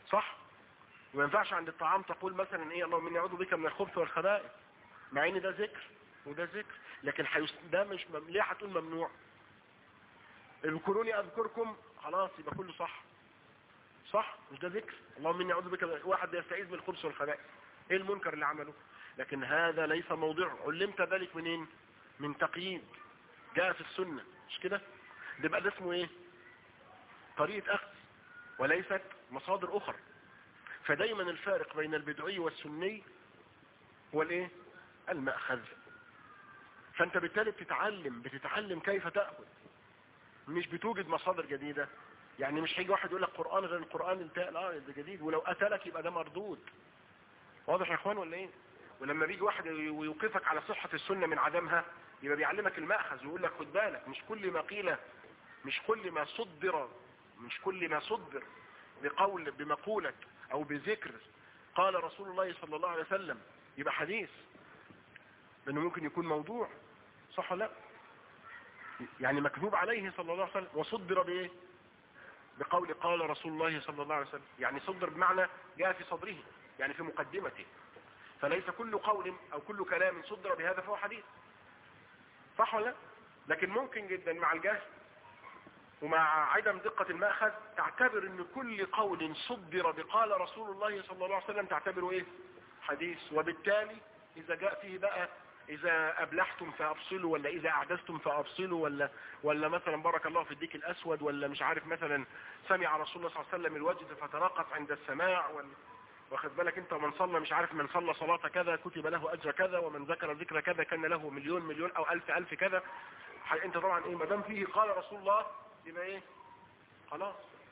صح؟ وما ينفعش عند الطعام تقول مثلا ايه اللهم اني اعوذ بك من الخبث والخبائث، مع ان ده ذكر وده ذكر، لكن ده مش ليه هتقول ممنوع؟ اذكروني اذكركم، خلاص يبقى كله صح. صح؟ مش ده ذكر؟ اللهم اني اعوذ بك، واحد يستعيذ من الخبث والخبائث، ايه المنكر اللي عمله؟ لكن هذا ليس موضعه. علمت ذلك منين؟ من تقييد جاء في السنة، مش كده؟ ده بقى ده اسمه ايه؟ طريقة اخذ وليست مصادر اخرى. فدايما الفارق بين البدعي والسني هو الايه؟ المأخذ. فانت بالتالي بتتعلم كيف تأخذ، مش بتوجد مصادر جديدة. يعني مش هيجي واحد يقول لك قرآن غير القرآن انتهى، لا ده جديد، ولو أتلك يبقى ده مردود. واضح يا اخوان ولا ايه؟ ولما بيجي واحد ويوقفك على صحة السنة من عدمها، يبقى بيعلمك المأخذ ويقول لك خد بالك، مش كل ما قيل، مش كل ما صدر بقول بمقولة او بذكر قال رسول الله صلى الله عليه وسلم يبقى حديث، لانه ممكن يكون موضوع. صح ولا لا؟ يعني مكذوب عليه صلى الله عليه وسلم، وصدر بايه؟ بقول قال رسول الله صلى الله عليه وسلم، يعني صدر بمعنى جاء في صدره، يعني في مقدمته. فليس كل قول او كل كلام صدر بهذا فهو حديث. صح ولا لا؟ لكن ممكن جدا مع الجهل ومع عدم دقة المأخذ تعتبر ان كل قول صدر بقال رسول الله صلى الله عليه وسلم تعتبره ايه؟ حديث. وبالتالي اذا جاء فيه بقى اذا ابلحتم فابصلوا، ولا اذا اعدستم فابصلوا، ولا مثلا بارك الله في الديك الاسود، ولا مش عارف مثلا سمع رسول الله صلى الله عليه وسلم الوجد فترقص عند السماع، واخد بالك انت، من صلى مش عارف من صلى صلاة كذا كتب له اجر كذا، ومن ذكر ذكر كذا كان له مليون او الف كذا. انت طبعا ايه ما دام فيه قال رسول الله يبقى ايه؟ خلاص.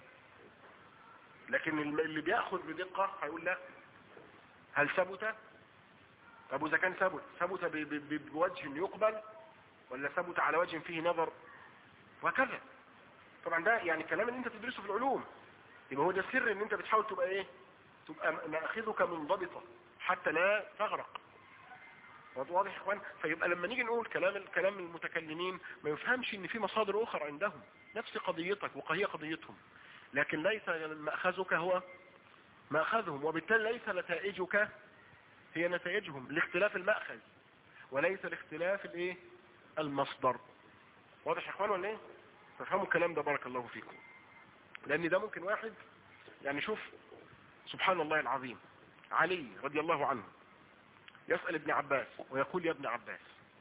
لكن اللي بياخذ بدقة هيقول لا، هل ثبت؟ طب اذا كان ثبت بوجه يقبل، ولا ثبت على وجه فيه نظر، وكذا. طبعا ده يعني كلام اللي انت تدرسه في العلوم. يبقى هو ده السر ان انت بتحاول تبقى ايه؟ تبقى ماخذك منضبطة حتى لا تغرق. واضح يا اخوان؟ فيبقى لما نيجي نقول كلام المتكلمين ما يفهمش ان في مصادر اخرى عندهم نفس قضيتك وهي قضيتهم، لكن ليس مأخذك هو مأخذهم، وبالتالي ليس نتائجك هي نتائجهم، لاختلاف المأخذ وليس لاختلاف الايه؟ المصدر. واضح يا اخوان ولا ايه؟ تفهموا الكلام ده بارك الله فيكم. لان ده ممكن واحد يعني شوف سبحان الله العظيم، علي رضي الله عنه يسأل ابن عباس ويقول يا ابن عباس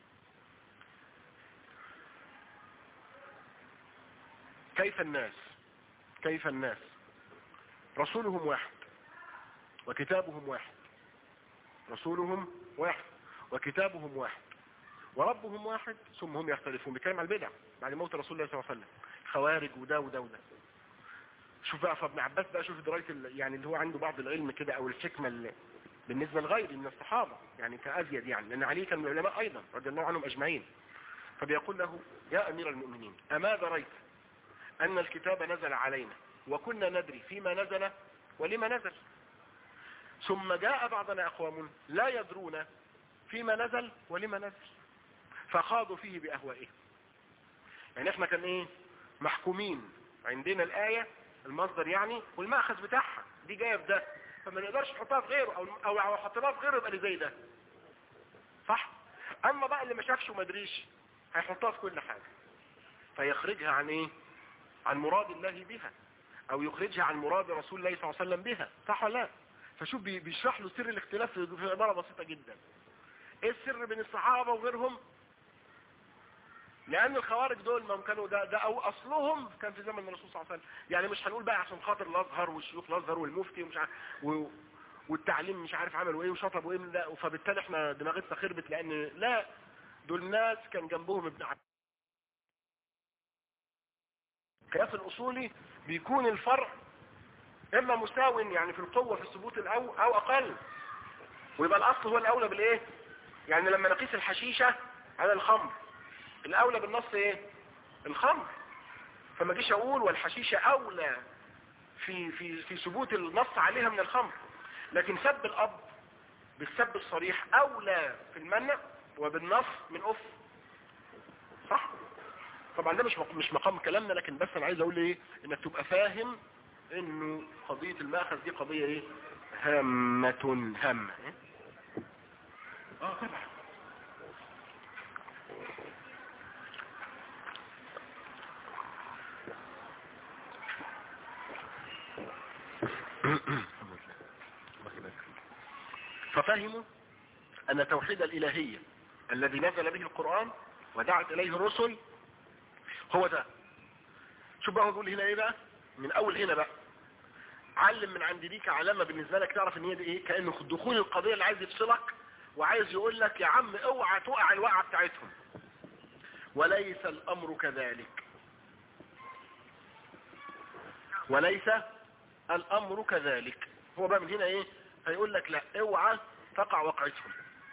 كيف الناس رسولهم واحد وكتابهم واحد، رسولهم واحد وكتابهم واحد وربهم واحد، ثم هم يختلفون. بكلام على البدع بعد موت رسول الله صلى الله عليه وسلم، خوارج وده وده وده. شوف بقى فابن عباس بقى، شوف دراية يعني اللي هو عنده بعض العلم كده او الحكمة اللي بالنسبة لغيره من الصحابة يعني كأزيد، يعني لأن علي كان من العلماء أيضا رضي الله عنهم أجمعين. فبيقول له يا أمير المؤمنين أما دريت أن الكتاب نزل علينا وكنا ندري فيما نزل ولما نزل، ثم جاء بعضنا أقوام لا يدرون فيما نزل ولما نزل فخاضوا فيه بأهوائهم. يعني احنا كان ايه؟ محكومين، عندنا الآية المصدر يعني والمأخذ بتاعها دي جاية في ده، فما نقدرش نحطها في غيره او حطيناها في غيره يبقى اللي زي ده. صح؟ اما بقى اللي ما شافش وما دريش هيحطها في كل حاجة، فيخرجها عن ايه؟ عن مراد الله بها، او يخرجها عن مراد رسول الله صلى الله عليه وسلم بها. صح ولا لا؟ فشوف بيشرح له سر الاختلاف في عبارة بسيطة جدا. ايه السر بين الصحابة وغيرهم؟ لان الخوارج دول ما كانوا ده او اصلهم كان في زمن الرسول صلى الله عليه وسلم. يعني مش هنقول بقى عشان خاطر الازهر والشيوخ الازهر والمفتي ومش عارف والتعليم مش عارف عملوا ايه وشطبوا ايه، لا، فبالتالي احنا دماغتنا خربت، لان لا، دول ناس كان جنبهم ابن عباس. القياس الاصولي بيكون الفرع اما مساو يعني في القوة في الثبوت او اقل، ويبقى الاصل هو الاولى بالايه؟ يعني لما نقيس الحشيشة على الخمر الاولى بالنص ايه؟ الخمر. فما جيش اقول والحشيشة اولى في ثبوت النص عليها من الخمر، لكن سب الاب بالسب الصريح اولى في المنع وبالنص من اف. صح؟ طبعا ده مش مقام كلامنا، لكن بس انا عايز اقول ايه؟ انك تبقى فاهم انه قضية المأخذ دي قضية ايه؟ هامة هامة. طبعا. ففهموا ان توحيد الالهية الذي نزل به القرآن ودعت اليه الرسل هو ده. شوف بقى هو بيقول هنا ايه بقى من اول هنا بقى، علم من عند دي كعلامة بالنسبة لك تعرف ان هي دي ايه، كأنه دخول القضية اللي عايز يفصلك وعايز يقول لك يا عم اوعى تقع الوقعة بتاعتهم. وليس الامر كذلك، وليس الامر كذلك. هو بقى من هنا ايه هيقول لك لا اوعى تقع وقعتهم.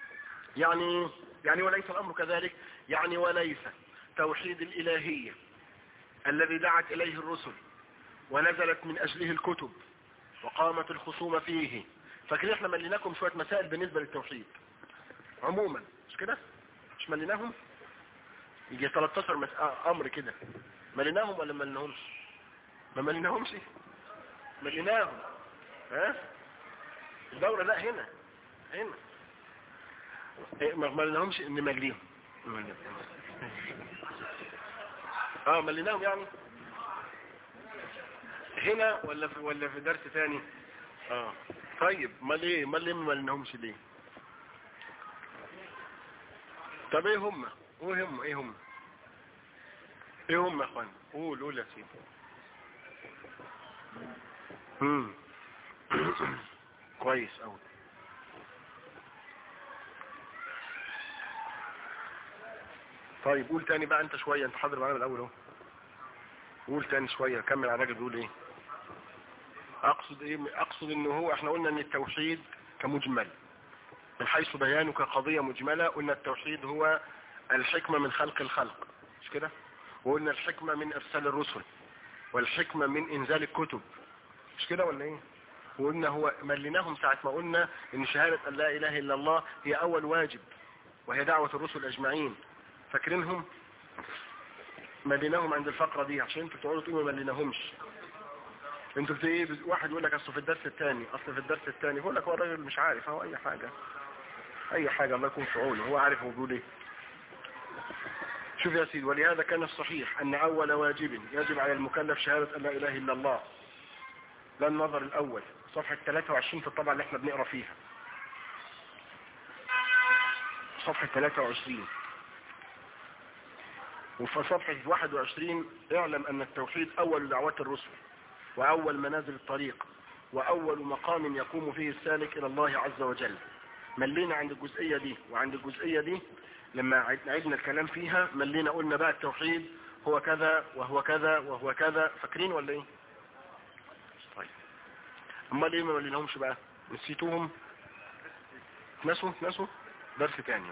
يعني وليس الامر كذلك، يعني وليس توحيد الالهية الذي دعت اليه الرسل ونزلت من اجله الكتب وقامت الخصومة فيه. فاكرين احنا مليناكم شوية مسائل بالنسبة للتوحيد عموما، مش كده؟ مش مليناهم؟ يجي 13 امر كده، مليناهم ولا مليناهمش؟ ما مليناهمش، مليناهم. ها الدورة لا هنا إيه ما مليناهمش، نمليهم. مليناهم يعني هنا ولا في درس ثاني؟ طيب ما ليه ما مليناهمش ليه؟ طب ايه هم يا اخوان؟ قول يا سيدي. كويس قوي. طيب قول تاني بقى انت شوية، انت حاضر معانا من الاول اهو. قول تاني شوية، كمل على الراجل بيقول ايه. اقصد انه هو احنا قلنا ان التوحيد كمجمل من حيث بيانه كقضية مجملة، قلنا التوحيد هو الحكمة من خلق الخلق، مش كده؟ وقلنا الحكمة من ارسال الرسل والحكمة من انزال الكتب، مش كده ولا ايه؟ وقلنا هو مليناهم ساعة ما قلنا ان شهادة ان لا اله الا الله هي اول واجب وهي دعوة الرسل اجمعين. فاكرينهم؟ مليناهم عند الفقرة دي عشان انتوا تقعدوا تقولوا ما مليناهمش. انتوا بتقولوا ايه؟ واحد يقول لك اصل في الدرس الثاني يقول لك هو الراجل مش عارف، هو اي حاجة الله يكون في عونه، هو عارف هو بيقول ايه. شوف يا سيدي، ولهذا كان الصحيح ان اول واجب يجب على المكلف شهادة ان لا اله الا الله. ده النظر الاول، صفحة 23 في الطبعة اللي احنا بنقرأ فيها، صفحة 23. وفي صفحة 21 اعلم ان التوحيد اول دعوات الرسل واول منازل الطريق واول مقام يقوم فيه السالك الى الله عز وجل. ملينا عند الجزئية دي، وعند الجزئية دي لما عدنا الكلام فيها ملينا قلنا بقى التوحيد هو كذا وهو كذا وهو كذا. فاكرين ولا ايه؟ طيب اما ليه ما مليناهمش بقى؟ نسيتوهم؟ نسوا درس تاني.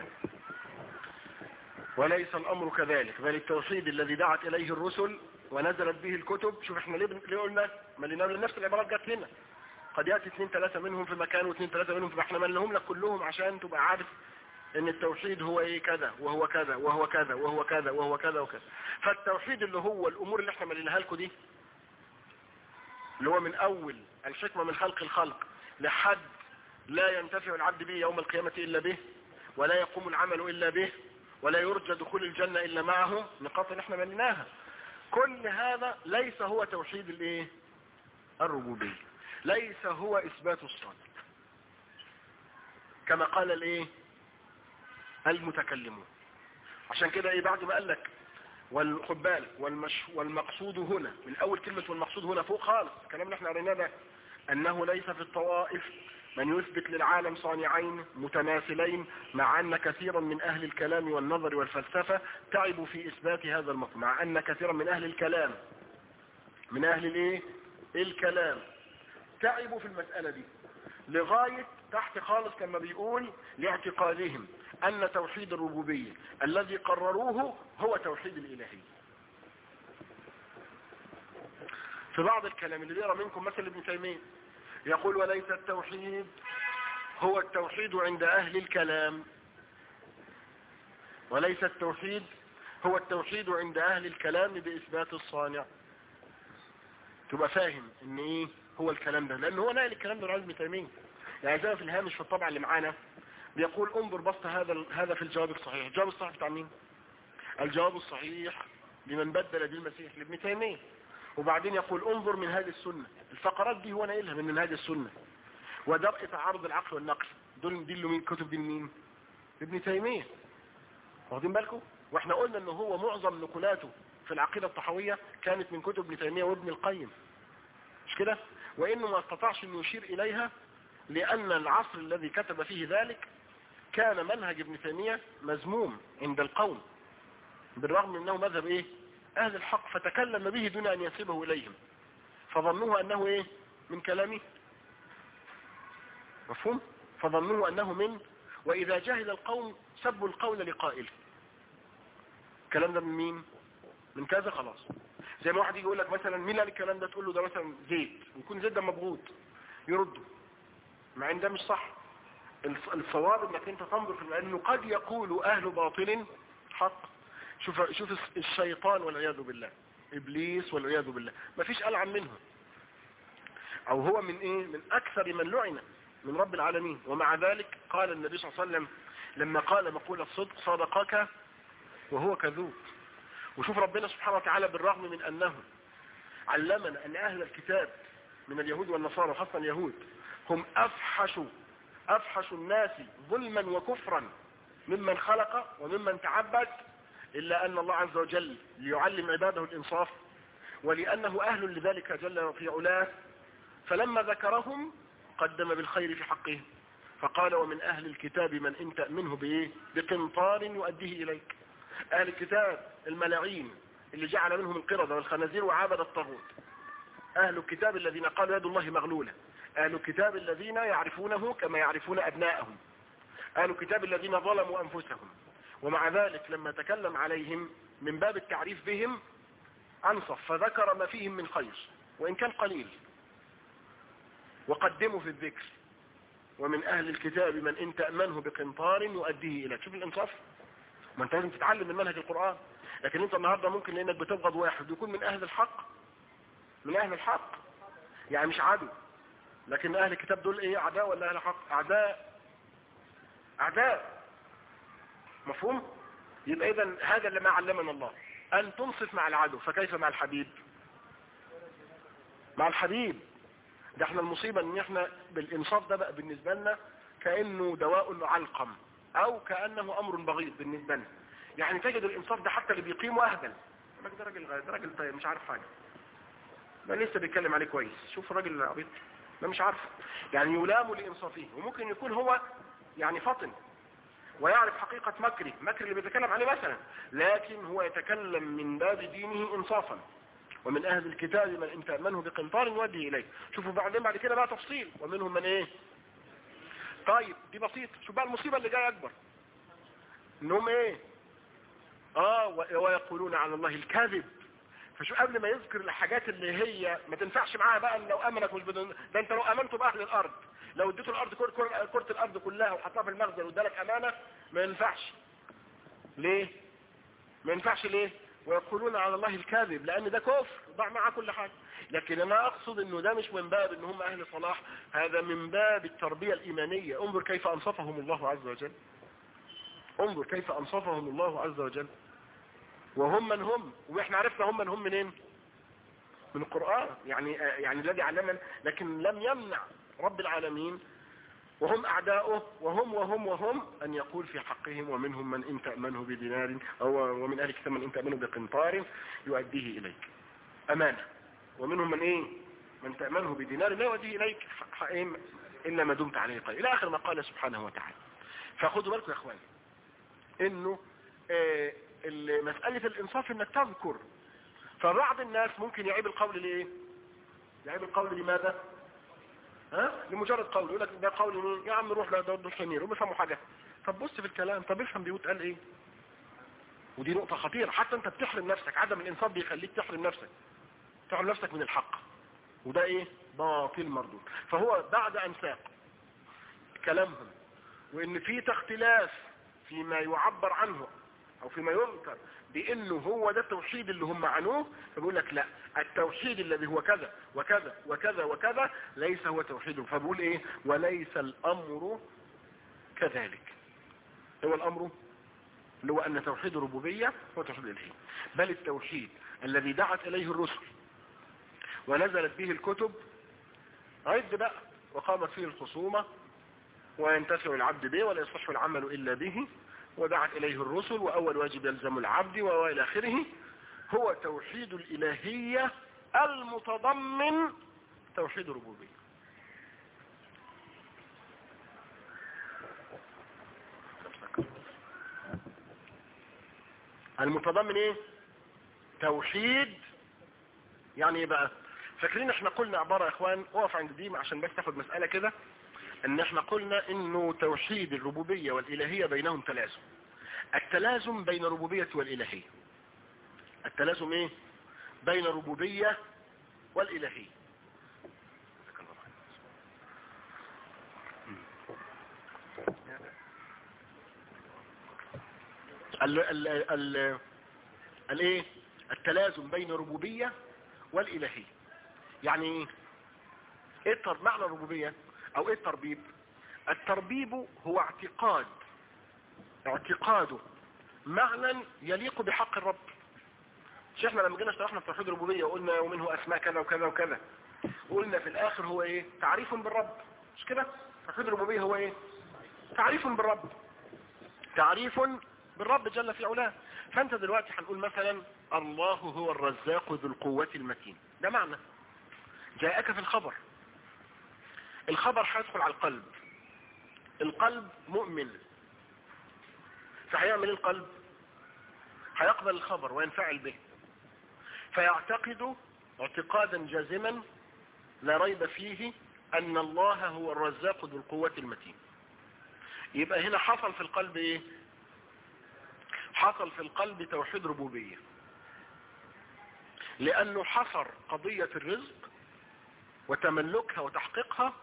وليس الامر كذلك، بل التوحيد الذي دعت اليه الرسل ونزلت به الكتب. شوف احنا ليه قلنا مليناهم؟ لنفس العبارات جت هنا، قد يأتي 2-3 منهم في مكان و2-3 منهم في، احنا مليناهم لك كلهم عشان تبقى عارف ان التوحيد هو ايه كذا وهو كذا وهو كذا وهو كذا وهو كذا وكذا. فالتوحيد اللي هو الامور اللي احنا مليناها لكم دي، اللي هو من اول الحكمة من خلق الخلق لحد لا ينتفع العبد به يوم القيامة الا به، ولا يقوم العمل الا به، ولا يرجى دخول الجنة الا معه، نقاط اللي احنا مليناها. كل هذا ليس هو توحيد الايه؟ الربوبية، ليس هو اثبات الصادق كما قال الايه؟ المتكلمون. عشان كده ايه بعد ما قال لك خد بالك والمقصود هنا من اول كلمة والمقصود هنا فوق خالص الكلام اللي احنا قريناه ده، انه ليس في الطوائف من يثبت للعالم صانعين متماثلين، مع ان كثيرا من اهل الكلام والنظر والفلسفة تعبوا في اثبات هذا المطلب. مع ان كثيرا من اهل الكلام، من اهل الايه؟ الكلام، تعبوا في المسألة دي لغاية تحت خالص لما بيقول لاعتقادهم ان توحيد الربوبية الذي قرروه هو توحيد الالهية. في بعض الكلام اللي بيقرأ منكم مثل ابن تيمية يقول وليس التوحيد هو التوحيد عند اهل الكلام، وليس التوحيد هو التوحيد عند اهل الكلام باثبات الصانع. تبقى فاهم ان ايه هو الكلام ده، لان هو ناقل الكلام ده لابن تيمية. يعني زي في الهامش في الطبع اللي معانا بيقول انظر بسط هذا في الجواب الصحيح. الجواب الصحيح بتاع مين؟ الجواب الصحيح لمن بدل بالمسيح لابن تيمية. وبعدين يقول انظر منهاج السنة. الفقرات دي هو ناقلها من منهاج السنة. ودرء تعارض العقل والنقل دول دي من كتب دي مين؟ ابن تيمية. واخدين بالكم؟ واحنا قلنا ان هو معظم نقولاته في العقيدة الطحوية كانت من كتب ابن تيمية وابن القيم، مش كده؟ وانه ما استطاعش انه يشير اليها لان العصر الذي كتب فيه ذلك كان منهج ابن تيمية مذموم عند القوم، بالرغم من انه مذهب ايه؟ اهل الحق، فتكلم به دون ان ينسبه اليهم، فظنوه انه ايه؟ من كلامه. مفهوم؟ فظنوه انه من، واذا جهل القوم سبوا القول لقائله. الكلام ده من مين؟ من كذا خلاص. زي ما واحد يجي يقول لك مثلا مين قال الكلام ده، تقول له ده مثلا زيد، ويكون زيد ده مبغوض، يرده مع ان ده مش صح. الصواب انك انت تنظر في لانه قد يقول اهل باطل حق. شوف الشيطان والعياذ بالله، ابليس والعياذ بالله، ما فيش ألعن منه، او هو من ايه؟ من اكثر من لعن من رب العالمين. ومع ذلك قال النبي صلى الله عليه وسلم لما قال مقول الصدق صدقك وهو كذوب. وشوف ربنا سبحانه وتعالى بالرغم من انه علمنا ان اهل الكتاب من اليهود والنصارى وخاصة اليهود هم افحش الناس ظلما وكفرا ممن خلق وممن تعبد، الا ان الله عز وجل ليعلم عباده الانصاف ولانه اهل لذلك جل في علاه، فلما ذكرهم قدم بالخير في حقهم فقال ومن اهل الكتاب من ان تأمنه بايه؟ بقنطار يؤديه اليك. اهل الكتاب الملاعين اللي جعل منهم القردة والخنازير وعابد الطاغوت، اهل الكتاب الذين قالوا يد الله مغلولة، اهل الكتاب الذين يعرفونه كما يعرفون ابناءهم، اهل الكتاب الذين ظلموا انفسهم، ومع ذلك لما تكلم عليهم من باب التعريف بهم انصف فذكر ما فيهم من خير وان كان قليل، وقدموا في الذكر ومن اهل الكتاب من ان تأمنه بقنطار يؤديه اليك. شوف الانصاف، ما انت لازم تتعلم من منهج القرآن. لكن انت النهاردة ممكن لانك بتبغض واحد يكون من اهل الحق، من اهل الحق يعني مش عدو، لكن اهل الكتاب دول ايه؟ اعداء ولا اهل حق؟ اعداء. مفهوم؟ يبقى اذا هذا اللي ما علمنا الله، ان تنصف مع العدو، فكيف مع الحبيب؟ مع الحبيب ده احنا المصيبة ان احنا بالانصاف ده بقى بالنسبة لنا كأنه دواء علقم او كأنه امر بغيض بالنسبة لنا. يعني تجد الانصاف ده حتى اللي بيقيمه اهبل، ده راجل طيب مش عارف حاجة، ده لسه بيتكلم عليه كويس، شوف الراجل العبيط ده مش عارف، يعني يلام لانصافه. وممكن يكون هو يعني فطن ويعرف حقيقة مكر اللي بيتكلم عليه مثلا، لكن هو يتكلم من باب دينه انصافا. ومن اهل الكتاب من ان تأمنه بقنطار يوديه اليه. شوفوا بعد كده بقى تفصيل ومنهم من ايه؟ طيب دي بسيط. شوف بقى المصيبة اللي جايه اكبر، انهم ايه؟ ويقولون على الله الكذب. فشو قبل ما يذكر الحاجات اللي هي ما تنفعش معاها بقى، لو امنك مش بدون ده، انت لو امنته باهل الارض، لو اديته الارض كرة الارض كلها وحطها في المخزن وادالك امانة ما ينفعش. ليه؟ ما ينفعش ليه؟ ويقولون على الله الكاذب، لان ده كفر ضع معاه كل حاجة. لكن انا اقصد انه ده مش من باب ان هم اهل صلاح، هذا من باب التربية الايمانية. انظر كيف انصفهم الله عز وجل، انظر كيف انصفهم الله عز وجل. وهم من هم، واحنا عرفنا هم من هم منين؟ من القرآن. يعني الذي علمنا، لكن لم يمنع رب العالمين وهم اعداؤه وهم ان يقول في حقهم ومنهم من ان تأمنه بدينار ومن اهل الكتاب من ان تأمنه بقنطار يؤديه اليك امانة، ومنهم من ايه؟ من تأمنه بدينار لا يؤديه اليك الا ما دمت عليه قائم، الى اخر ما قال سبحانه وتعالى. فخذوا بالكم يا اخواني انه مسألة الانصاف انك تذكر. فبعض الناس ممكن يعيب القول ليه؟ يعيب القول لماذا؟ لمجرد قول، يقول لك ده قول مين؟ يا عم روح لا ده الحمير وبيفهموا حاجة. طب بص في الكلام، طب افهم بيقول قال ايه. ودي نقطة خطيرة، حتى انت بتحرم نفسك، عدم الانصاف بيخليك تحرم نفسك من الحق، وده ايه؟ باطل مردود. فهو بعد ان ساق كلامهم وان في اختلاف فيما يعبر عنه او فيما يذكر بانه هو ده التوحيد اللي هم عنوه، فبيقول لك لا، التوحيد الذي هو كذا وكذا وكذا وكذا ليس هو توحيده. فبقول ايه؟ وليس الامر كذلك. هو الامر اللي هو ان توحيد الربوبية هو توحيد الالهية، بل التوحيد الذي دعت اليه الرسل ونزلت به الكتب، عد بقى، وقامت فيه الخصومة وينتفع العبد به ولا يصح العمل الا به، ودعت اليه الرسل، واول واجب يلزم العبد والى اخره، هو توحيد الالهية المتضمن توحيد الربوبية. المتضمن ايه؟ توحيد. يعني ايه بقى؟ فاكرين احنا قلنا عبارة يا اخوان، اقف عند دي عشان بس تاخد مسألة كده، ان احنا قلنا انه توحيد الربوبية والالهية بينهم تلازم. التلازم بين الربوبية والالهية، التلازم ايه؟ بين الربوبية والالهية. الايه؟ التلازم بين الربوبية والالهية. يعني ايه معنى الربوبية او ايه التربيب؟ التربيب هو اعتقاده معنى يليق بحق الرب. مش احنا لما جينا شرحنا في توحيد الربوبية وقلنا ومنه اسماء كذا وكذا وكذا، قلنا في الاخر هو ايه؟ تعريف بالرب. مش كده؟ توحيد الربوبية هو ايه؟ تعريف بالرب، تعريف بالرب جل في علاه. فانت دلوقتي هنقول مثلا الله هو الرزاق ذو القوة المتين، ده معنى جاءك في الخبر. الخبر هيدخل على القلب، القلب مؤمن، فهيعمل القلب هيقبل الخبر وينفعل به، فيعتقد اعتقادا جازما لا ريب فيه ان الله هو الرزاق ذو القوة المتين. يبقى هنا حصل في القلب ايه؟ حصل في القلب توحيد ربوبية، لانه حصر قضية الرزق وتملكها وتحقيقها.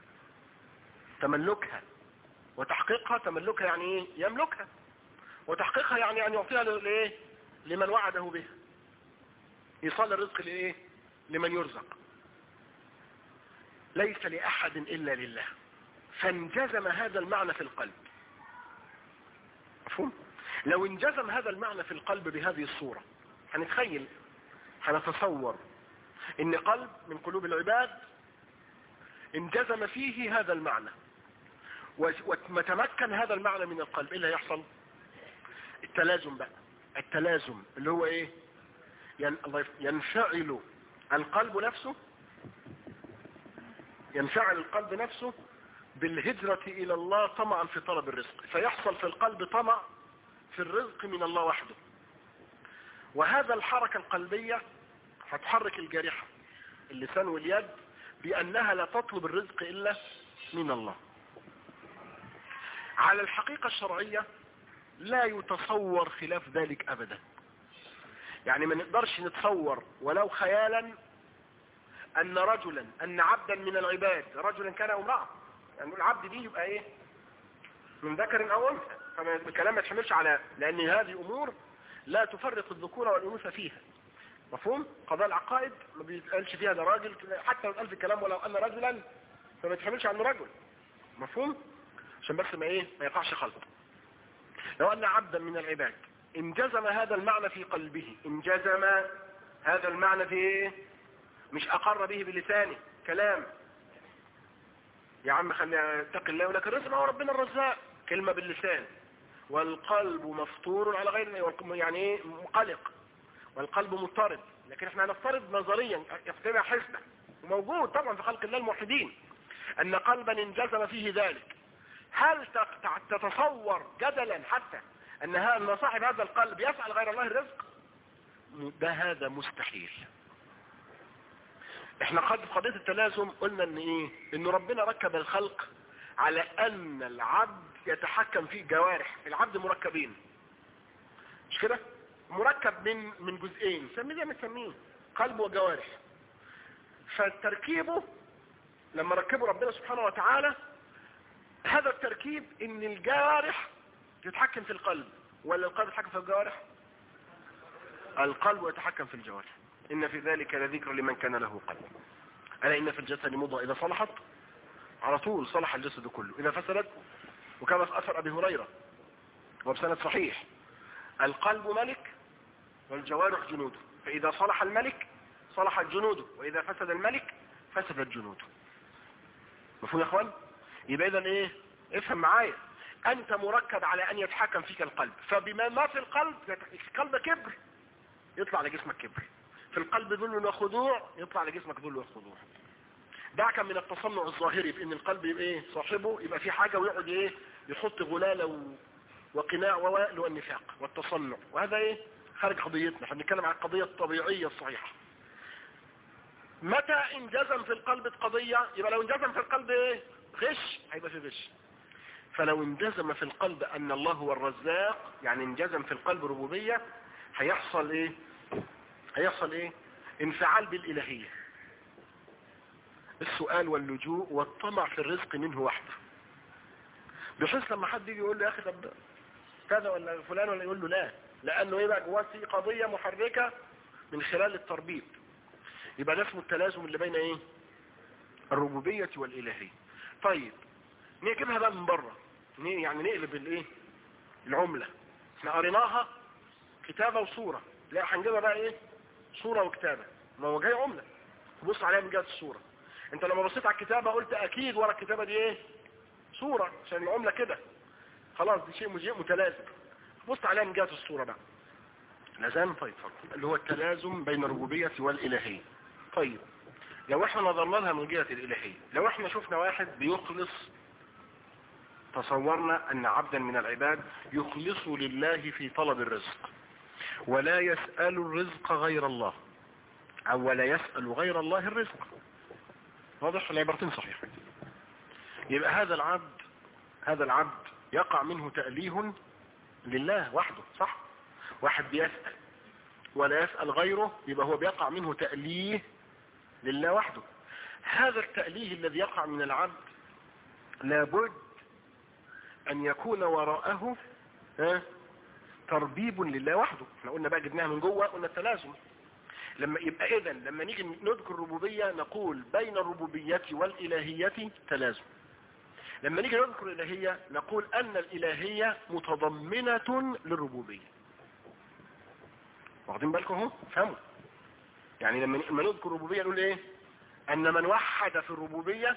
تملكها وتحقيقها، تملكها يعني ايه؟ يملكها، وتحقيقها يعني ان يعطيها لايه؟ لمن وعده به. يصل الرزق لايه؟ لمن يرزق، ليس لاحد الا لله. فانجزم هذا المعنى في القلب. مفهوم؟ لو انجزم هذا المعنى في القلب بهذه الصورة، هنتخيل، هنتصور ان قلب من قلوب العباد انجزم فيه هذا المعنى وتمكن هذا المعنى من القلب، ايه اللي هيحصل؟ التلازم بقى. التلازم اللي هو ايه؟ ينفعل القلب نفسه، ينفعل القلب نفسه بالهجرة الى الله طمعا في طلب الرزق، فيحصل في القلب طمع في الرزق من الله وحده. وهذا الحركة القلبية هتحرك الجارحة اللسان واليد بأنها لا تطلب الرزق إلا من الله. على الحقيقة الشرعية لا يتصور خلاف ذلك أبدا. يعني ما نقدرش نتصور ولو خيالا أن رجلا، أن عبدا من العباد، رجلا كان أو امرأة، يعني العبد دي يبقى إيه؟ من ذكر أو أنثى. فالكلام ما يتحملش على، لأن هذه أمور لا تفرق الذكور والأنوثة فيها. مفهوم؟ قضاء العقائد ما بيتقالش فيها ده راجل، حتى لو قال في الكلام ولو أن رجلا فما يتحملش عنه رجل. مفهوم؟ عشان بس ما يقعش خلط. لو أن عبدا من العباد انجزم هذا المعنى في قلبه، انجزم هذا المعنى في ايه؟ مش أقر به بلسانه كلام، يا عم خلي اتق الله ولك الرزق، هو ربنا الرزاق، كلمة باللسان، والقلب مفطور على غير، يعني ايه؟ مقلق، والقلب مضطرب. لكن احنا هنفترض نظريا، يفترض حسنا وموجود طبعا في خلق الله الموحدين ان قلبا انجزم فيه ذلك. هل تتصور جدلا حتى ان صاحب هذا القلب يسأل غير الله الرزق؟ ده هذا مستحيل. احنا قد في قضية التلازم قلنا ان ايه؟ ان ربنا ركب الخلق على ان العبد يتحكم في جوارح. العبد مركبين، مش كده؟ مركب من جزئين، سميه زي ما تسميه، قلب وجوارح. فالتركيبه لما ركبه ربنا سبحانه وتعالى، هذا التركيب ان الجوارح تتحكم في القلب ولا القلب يتحكم في الجوارح؟ القلب يتحكم في الجوارح. إن في ذلك لذكر لمن كان له قلب. ألا إن في الجسد مضغة إذا صلحت على طول صلح الجسد كله، إذا فسدت، وكما في أثر أبي هريرة وبسند صحيح، القلب ملك والجوارح جنوده، فإذا صلح الملك صلحت جنوده، وإذا فسد الملك فسدت جنوده. مفهوم يا اخوان؟ يبقى إذن إيه؟ افهم معايا، أنت مركب على أن يتحكم فيك القلب، فبما ما في القلب، القلب كبر يطلع لجسمك كبر، في القلب ذل وخضوع يطلع لجسمك ذل وخضوع. دعك من التصنع الظاهري في ان القلب يبقى ايه صاحبه، يبقى في حاجة ويقعد ايه يحط غلالة وقناع ووائل والنفاق والتصنع، وهذا ايه خارج قضيتنا. احنا بنتكلم عن القضية الطبيعية الصحيحة. متى انجزم في القلب قضية؟ يبقى لو انجزم في القلب ايه غش، هيبقى في غش. فلو انجزم في القلب ان الله هو الرزاق، يعني انجزم في القلب ربوبية، هيحصل ايه؟ هيحصل ايه؟ انفعال بالالهية، السؤال واللجوء والطمع في الرزق منه وحده، بحيث لما حد يجي يقول له يا اخي طب كذا ولا فلان ولا، يقول له لا، لانه ايه بقى جواه في قضية محركة من خلال التربيط. يبقى ده اسمه التلازم اللي بين ايه الربوبية والالهية. طيب نجيبها بقى من بره، يعني نقلب الايه العملة. احنا قريناها كتابة وصورة، لا هنجيبها بقى ايه صورة وكتابة، ما هو جاي عملة تبص عليها من جهة الصورة. انت لما بصيت على الكتابة قلت اكيد ورا الكتابة دي ايه صورة، عشان العملة كده خلاص دي شيء متلازم. بص عليها من جهة الصورة بقى لازم. طيب اللي هو التلازم بين الربوبية والإلهية. طيب لو احنا نظرنا لها من جهة الإلهية، لو احنا شفنا واحد بيخلص، تصورنا ان عبدا من العباد يخلص لله في طلب الرزق ولا يسأل الرزق غير الله، او ولا يسأل غير الله الرزق، واضح العبارتين صحيح. يبقى هذا العبد يقع منه تأليه لله وحده، صح؟ واحد بيسأل ولا يسأل غيره، يبقى هو بيقع منه تأليه لله وحده. هذا التأليه الذي يقع من العبد لابد ان يكون وراءه تربيب لله وحده. احنا قلنا بقى جبناها من جوه، قلنا التلازم. لما يبقى اذن لما نيجي نذكر الربوبية نقول بين الربوبية والإلهية تلازم. لما نيجي نذكر الإلهية نقول أن الإلهية متضمنة للربوبية. واخدين بالكم اهو؟ فهموا؟ يعني لما نذكر الربوبية نقول ايه؟ أن من وحد في الربوبية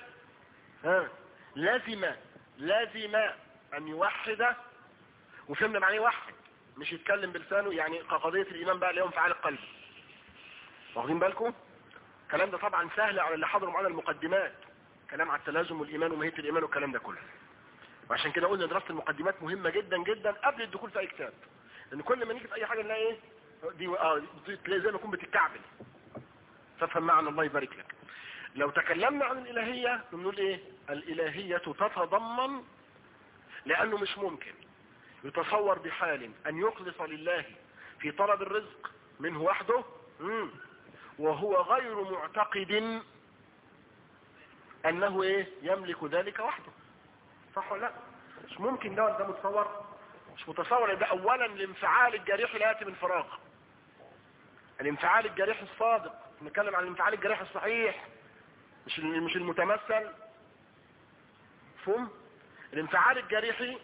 لازم أن يوحد. وفهمنا معنى يوحد، مش يتكلم بلسانه، يعني قضية الإيمان بقى اليوم فعال القلب. واخدين بالكم؟ الكلام ده طبعا سهل على اللي حضروا معانا المقدمات، كلام على التلازم والإيمان وماهية الإيمان والكلام ده كله. وعشان كده قلنا دراسة المقدمات مهمة جدا جدا قبل الدخول في أي كتاب، لأن كل ما نيجي في أي حاجة نلاقي إيه دي تلاقي زي ما يكون بتتكعبل. تفهم معنى الله يبارك لك. لو تكلمنا عن الإلهية بنقول إيه؟ الإلهية تتضمن، لأنه مش ممكن يتصور بحال أن يخلص لله في طلب الرزق منه وحده وهو غير معتقد أنه إيه يملك ذلك وحده، صح ولا لا؟ مش ممكن ده متصور، مش متصور. ده أولا الانفعال الجريح لا يأتي من فراغ. الانفعال الجريح الصادق، نتكلم عن الانفعال الجريح الصحيح مش المتمثل. فهم؟ الانفعال الجريحي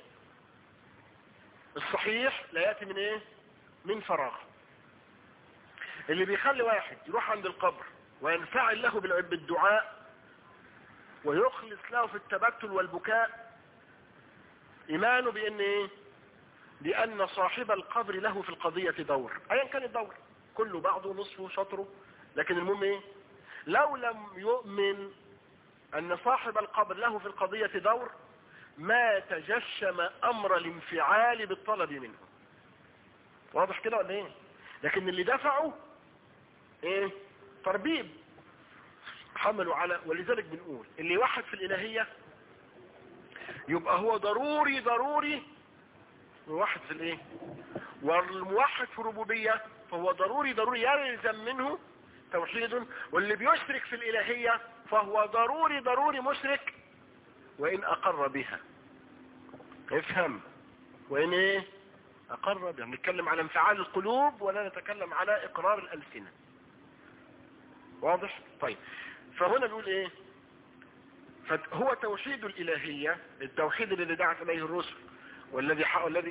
الصحيح لا يأتي من ايه؟ من فراغ. اللي بيخلي واحد يروح عند القبر وينفعل له بالدعاء ويخلص له في التبتل والبكاء ايمانه بان ايه؟ بان صاحب القبر له في القضية دور، ايا كان الدور، كله بعضه نصفه شطره، لكن المهم ايه؟ لو لم يؤمن ان صاحب القبر له في القضية دور ما تجشم امر الانفعال بالطلب منه. واضح كده ولا ايه؟ لكن اللي دفعوا ايه؟ تربيب، حملوا على. ولذلك بنقول اللي يوحد في الالهية يبقى هو ضروري يوحد في الايه؟ والموحد في الربوبية فهو ضروري يلزم منه توحيد. واللي بيشرك في الالهية فهو ضروري مشرك وان اقر بها. افهم؟ وان ايه؟ أقر به. نتكلم على انفعال القلوب ولا نتكلم على إقرار الألسنة. واضح؟ طيب فهنا بيقول ايه؟ فهو توحيد الإلهية، التوحيد الذي دعت إليه الرسل والذي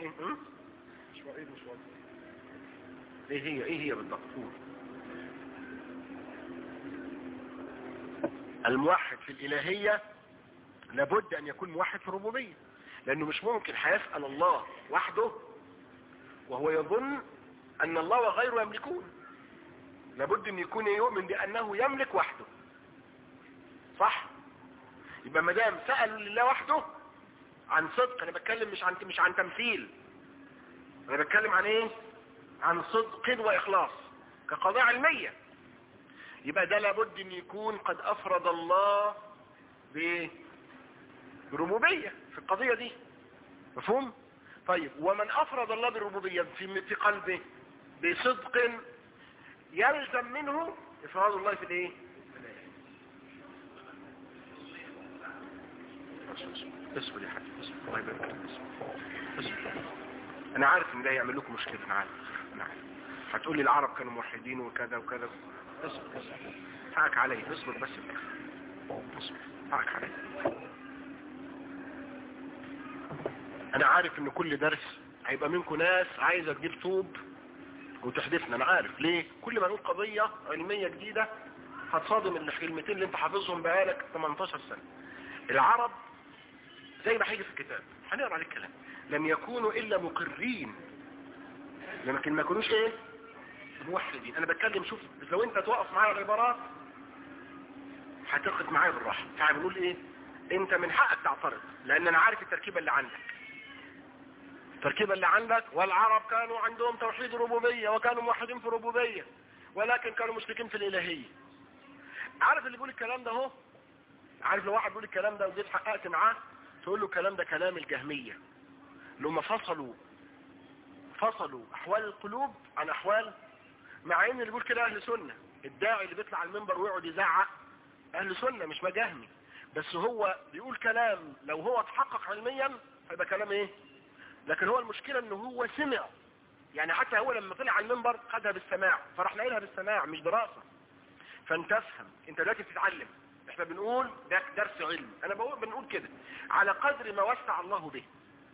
ايه هي بالضبط؟ الموحد في الإلهية لابد أن يكون موحد في الربوبية، لأنه مش ممكن هيسأل الله وحده وهو يظن أن الله وغيره يملكون. لابد أن يكون يؤمن بأنه يملك وحده، صح؟ يبقى ما دام سأل لله وحده عن صدق، أنا بتكلم مش عن تمثيل، أنا بتكلم عن إيه؟ عن صدق وإخلاص كقضاء علمية. يبقى ده لابد أن يكون قد أفرد الله بربوبية في القضية دي. مفهوم؟ طيب ومن أفرد الله بالربوبية في قلبه بصدق يلزم منه إفراد الله في الإيه؟ اصبر يا حبيبي، اصبر الله يبارك فيك، اصبر. أنا عارف إن ده يعمل لكم مشكلة، أنا عارف. هتقول لي العرب كانوا موحدين وكذا وكذا. اصبر حقك علي، اصبر بس اصبر حقك علي. انا عارف ان كل درس هيبقى منكم ناس عايزة تجيب طوب وتحدثنا. انا عارف ليه. كل ما نقول قضية علمية جديدة هتصادم الكلمتين اللي انت حافظهم بقالك 18 سنة. العرب زي ما هيجي في الكتاب هنقرا عليه الكلام لم يكونوا الا مقرين، لكن ما يكونوش ايه؟ موحدين. انا بتكلم، شوف لو انت توقف معايا العبارات هتقف معايا بالراحه. تعال بنقول ايه؟ انت من حقك تعترض لان انا عارف التركيبه اللي عندك. والعرب كانوا عندهم توحيد الربوبيه وكانوا موحدين في الربوبيه ولكن كانوا مشركين في الالهيه. عارف اللي بيقول الكلام ده اهو؟ عارف لو واحد بيقول الكلام ده وجيت حققت معاه تقول له الكلام ده كلام الجهميه اللي هم فصلوا احوال القلوب عن احوال، مع ان اللي بيقول كده اهل سنه. الداعي اللي بيطلع على المنبر ويقعد يزعق اهل سنه مش مجاهمي، بس هو بيقول كلام لو هو اتحقق علميا هيبقى كلام ايه؟ لكن هو المشكله انه هو سمع، يعني حتى هو لما طلع على المنبر خدها بالسماع، فراح نقلها بالسماع مش دراسه. فانت افهم، انت دلوقتي بتتعلم، احنا بنقول ده درس علم، انا بنقول كده على قدر ما وسع الله به.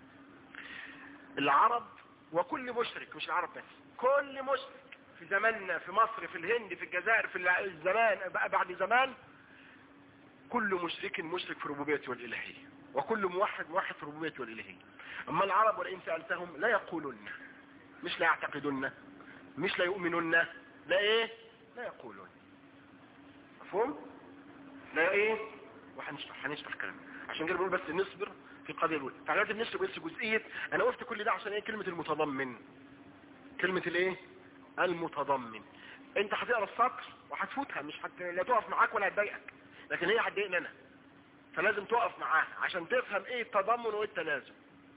العرب وكل مشرك، مش العرب بس، كل مشرك في زماننا، في مصر، في الهند، في الجزائر، في الزمان بقى بعد زمان، كل مشرك في ربوبيته والإلهية، وكل موحد في ربوبيته والإلهية. أما العرب ولئن سألتهم لا يقولون، مش لا يعتقدون، مش لا يؤمنون، لا ايه؟ لا يقولون. مفهوم؟ لا ايه؟ وهنشرح كلام عشان كده بقول بس نصبر في القضية الأولى. فلازم نشرح بس جزئية. أنا قلت كل ده عشان ايه؟ كلمة المتضمن، كلمة الايه؟ المتضمن. انت هتقرا السطر وهتفوتها، مش لا تقف معاك ولا هتضايقك، لكن هي هتضايقني انا، فلازم تقف معاها عشان تفهم ايه التضمن وايه التلازم.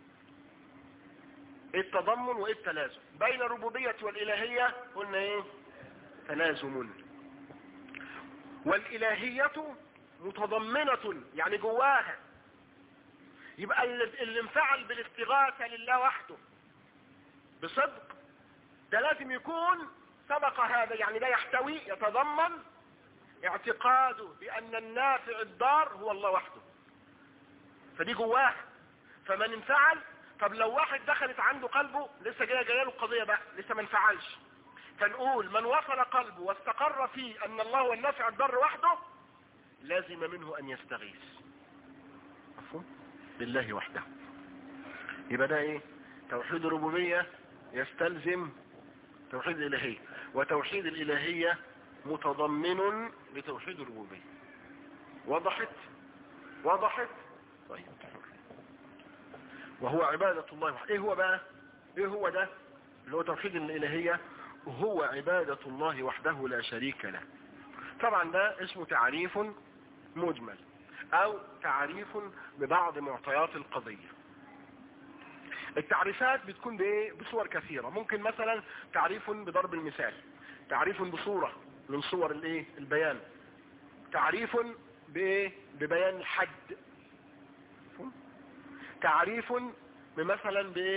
ايه التضمن وايه التلازم بين الربوبية والإلهية؟ قلنا ايه؟ تلازم. والإلهية متضمنة يعني جواها. يبقى اللي انفعل بالاستغاثة لله وحده بصدق ده لازم يكون سبق هذا، يعني ده يتضمن اعتقاده بأن النافع الضار هو الله وحده، فدي جواه. فمن انفعل، طب لو واحد دخلت عنده قلبه لسه جايه له القضية بقى لسه ما انفعلش، فنقول من وصل قلبه واستقر فيه أن الله هو النافع الضار وحده لازم منه أن يستغيث. مفهوم؟ لله وحده. يبقى ده ايه؟ توحيد الربوبية يستلزم توحيد الإلهية، وتوحيد الإلهية متضمن لتوحيد الربوبية. وضحت؟ طيب. وهو عبادة الله وحده. ايه هو بقى؟ ايه هو ده اللي هو توحيد الإلهية؟ هو عبادة الله وحده لا شريك له. طبعا ده اسمه تعريف مجمل او تعريف ببعض معطيات القضية. التعريفات بتكون بايه؟ بصور كثيرة. ممكن مثلا تعريف بضرب المثال، تعريف بصورة من صور الايه؟ البيان، تعريف بايه؟ ببيان الحد، تعريف مثلا بايه؟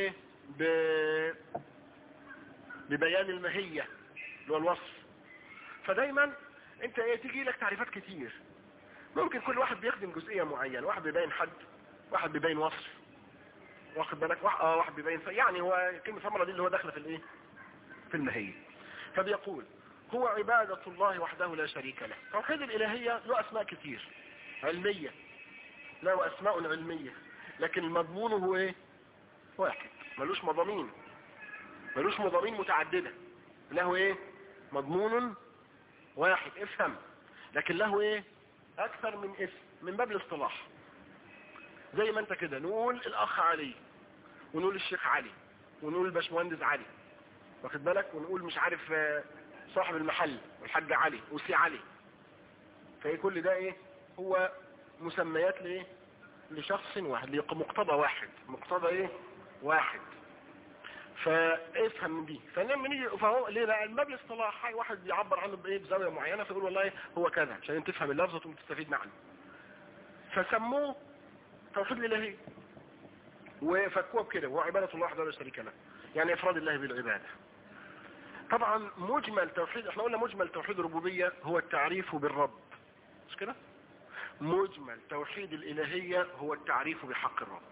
ببيان الماهية اللي هو الوصف. فدايما انت تيجي لك تعريفات كتير، ممكن كل واحد بيخدم جزئية معينة، واحد بيبين حد، واحد بيبين وصف، واخد بالك، واحد بيبين يعني هو كلمة ثمرة دي اللي هو داخله في الايه، في الماهية. فبيقول هو عبادة الله وحده لا شريك له. توحيد الإلهية له أسماء كتير علمية، له أسماء علمية، لكن المضمون هو ايه، واحد، ملوش مضامين، ملوش مضامين متعددة، له ايه، مضمون واحد، افهم، لكن له ايه، اكثر من اسم من باب الاصطلاح. زي ما انت كده نقول الاخ علي، ونقول الشيخ علي، ونقول الباشمهندس علي، واخد بالك، ونقول مش عارف صاحب المحل والحاج علي وسي علي. فايه كل ده ايه، هو مسميات لايه، لشخص واحد، لمقتضى واحد، مقتضى ايه، واحد. فافهم من دي. فلما نيجي فهو ليه بقى المبنى الاصطلاحي واحد بيعبر عنه بايه، بزاويه معينه، فيقول والله هو كذا عشان تفهم اللفظه وتستفيد معنى. فسموه توحيد الالهيه وفكوه بكده، وهو عباده الله وحده لا شريك له، يعني افراد الله بالعباده. طبعا مجمل توحيد، احنا قلنا مجمل توحيد الربوبيه هو التعريف بالرب، مش كده؟ مجمل توحيد الالهيه هو التعريف بحق الرب.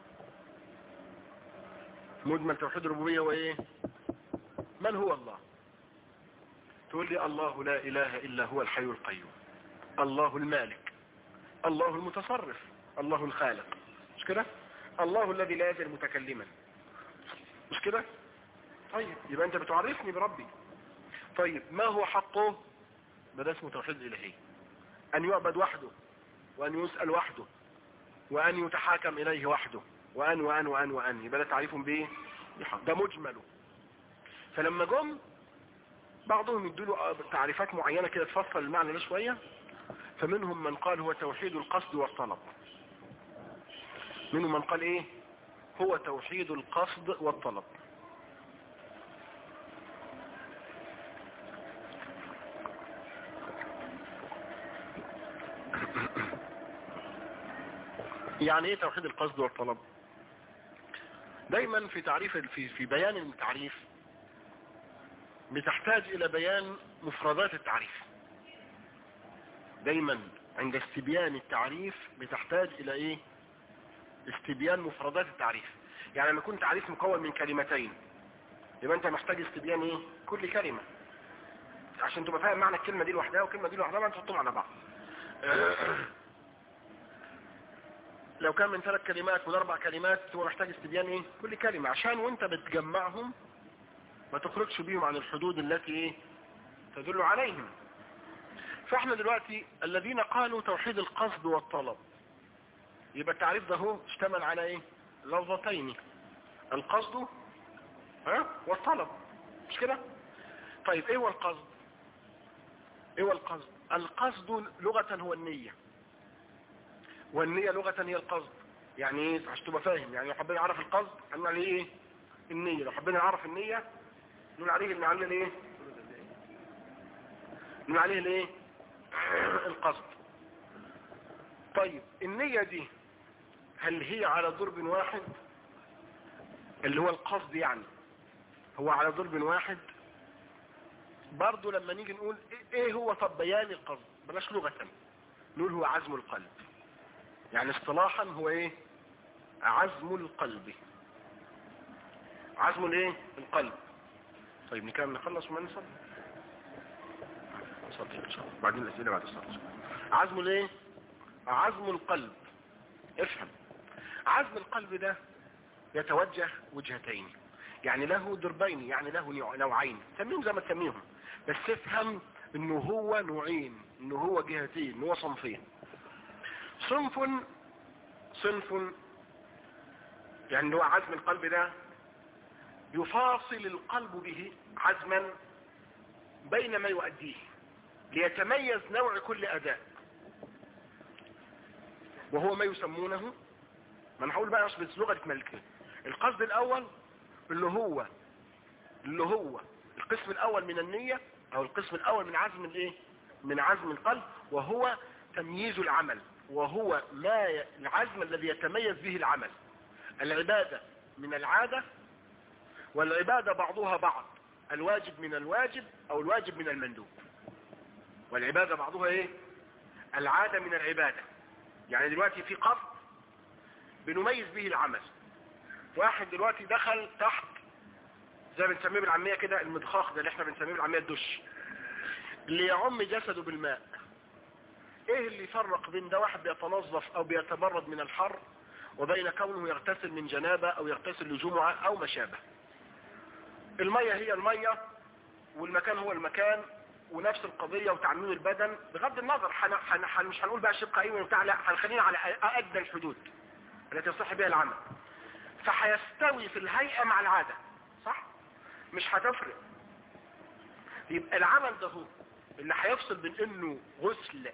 مجمل توحيد الربوبيه هو ايه؟ من هو الله؟ تقول لي الله لا اله الا هو الحي القيوم، الله المالك، الله المتصرف، الله الخالق، مش كده؟ الله الذي لا يزال متكلما، مش كده؟ طيب يبقى انت بتعرفني بربي. طيب ما هو حقه؟ ده اسمه توحيد الالهيه، ان يعبد وحده، وان يسأل وحده، وان يتحاكم اليه وحده، وان يبقى ده تعريف بايه؟ بحق، ده مجمله. فلما جم بعضهم يدوا له تعريفات معينه كده تفصل المعنى ده شويه، فمنهم من قال هو توحيد القصد والطلب. منهم من قال ايه؟ هو توحيد القصد والطلب. يعني ايه توحيد القصد والطلب؟ دايما في تعريف في بيان التعريف بتحتاج الى بيان مفردات التعريف. دايما عند استبيان التعريف بتحتاج الى ايه؟ استبيان مفردات التعريف. يعني لما يكون تعريف مكون من كلمتين يبقى انت محتاج استبيان ايه؟ كل كلمة عشان تبقى فاهم معنى الكلمة دي لوحدها والكلمة دي لوحدها، ما تحطهم على بعض. لو كان من 3 كلمات ولا 4 كلمات تبقى محتاج استبيان ايه؟ كل كلمة، عشان وانت بتجمعهم ما تخرجش بيهم عن الحدود التي ايه؟ تدل عليهم. فاحنا دلوقتي الذين قالوا توحيد القصد والطلب، يبقى التعريف ده هو اشتمل على ايه؟ لفظتين، القصد والطلب، مش كده؟ طيب ايه هو القصد؟ ايه هو القصد؟ القصد لغة هو النية، والنية لغة هي القصد. يعني ايه عشان تبقى فاهم؟ يعني لو حبينا نعرف القصد هنقول عليه ايه؟ النية. لو حبينا نعرف النية نقول عليه الايه؟ نقول عليه الايه؟ القصد. طيب النية دي هل هي على ضرب واحد اللي هو القصد؟ يعني هو على ضرب واحد برضو. لما نيجي نقول ايه هو طب بيان القصد، بلاش لغة، نقول هو عزم القلب. يعني اصطلاحا هو ايه؟ عزم القلب. عزم الايه؟ القلب. طيب نكمل نخلص وما نصلي ان شاء الله، بعدين الاسئله بعد الصلاه. عزم الايه؟ عزم القلب. افهم، عزم القلب ده يتوجه وجهتين، يعني له ضربين، يعني له نوعين، سميهم زي ما تسميهم، بس افهم انه هو نوعين، انه هو جهتين، انه هو صنفين. صنف يعني هو عزم القلب ده يفاصل القلب به عزما بين ما يؤديه ليتميز نوع كل اداء، وهو ما يسمونه، ما نحاول بقى بس لغة ملكة. القصد الاول اللي هو القسم الاول من النية، او القسم الاول من عزم الايه؟ من عزم القلب، وهو تمييز العمل، وهو العزم الذي يتميز به العمل. العبادة من العادة والعبادة بعضها بعض، الواجب من الواجب او الواجب من المندوب. والعبادة بعضها ايه؟ العادة من العبادة. يعني دلوقتي في قصد بنميز به العمل. واحد دلوقتي دخل تحت زي ما بنسميه بالعامية كده المدخاخ ده اللي احنا بنسميه بالعامية الدش، اللي يعم جسده بالماء. ايه اللي يفرق بين ده واحد بيتنظف او بيتبرد من الحر وبين كونه يغتسل من جنابة او يغتسل لجمعة او ما شابه؟ المية هي المية والمكان هو المكان ونفس القضية وتعميم البدن بغض النظر. مش هنقول بقى شبقة ايه وبتاع، لا هنخلينا على ادنى الحدود التي يصح بها العمل. فهيستوي في الهيئة مع العادة، صح؟ مش هتفرق. يبقى العمل ده هو اللي هيفصل بين انه غسل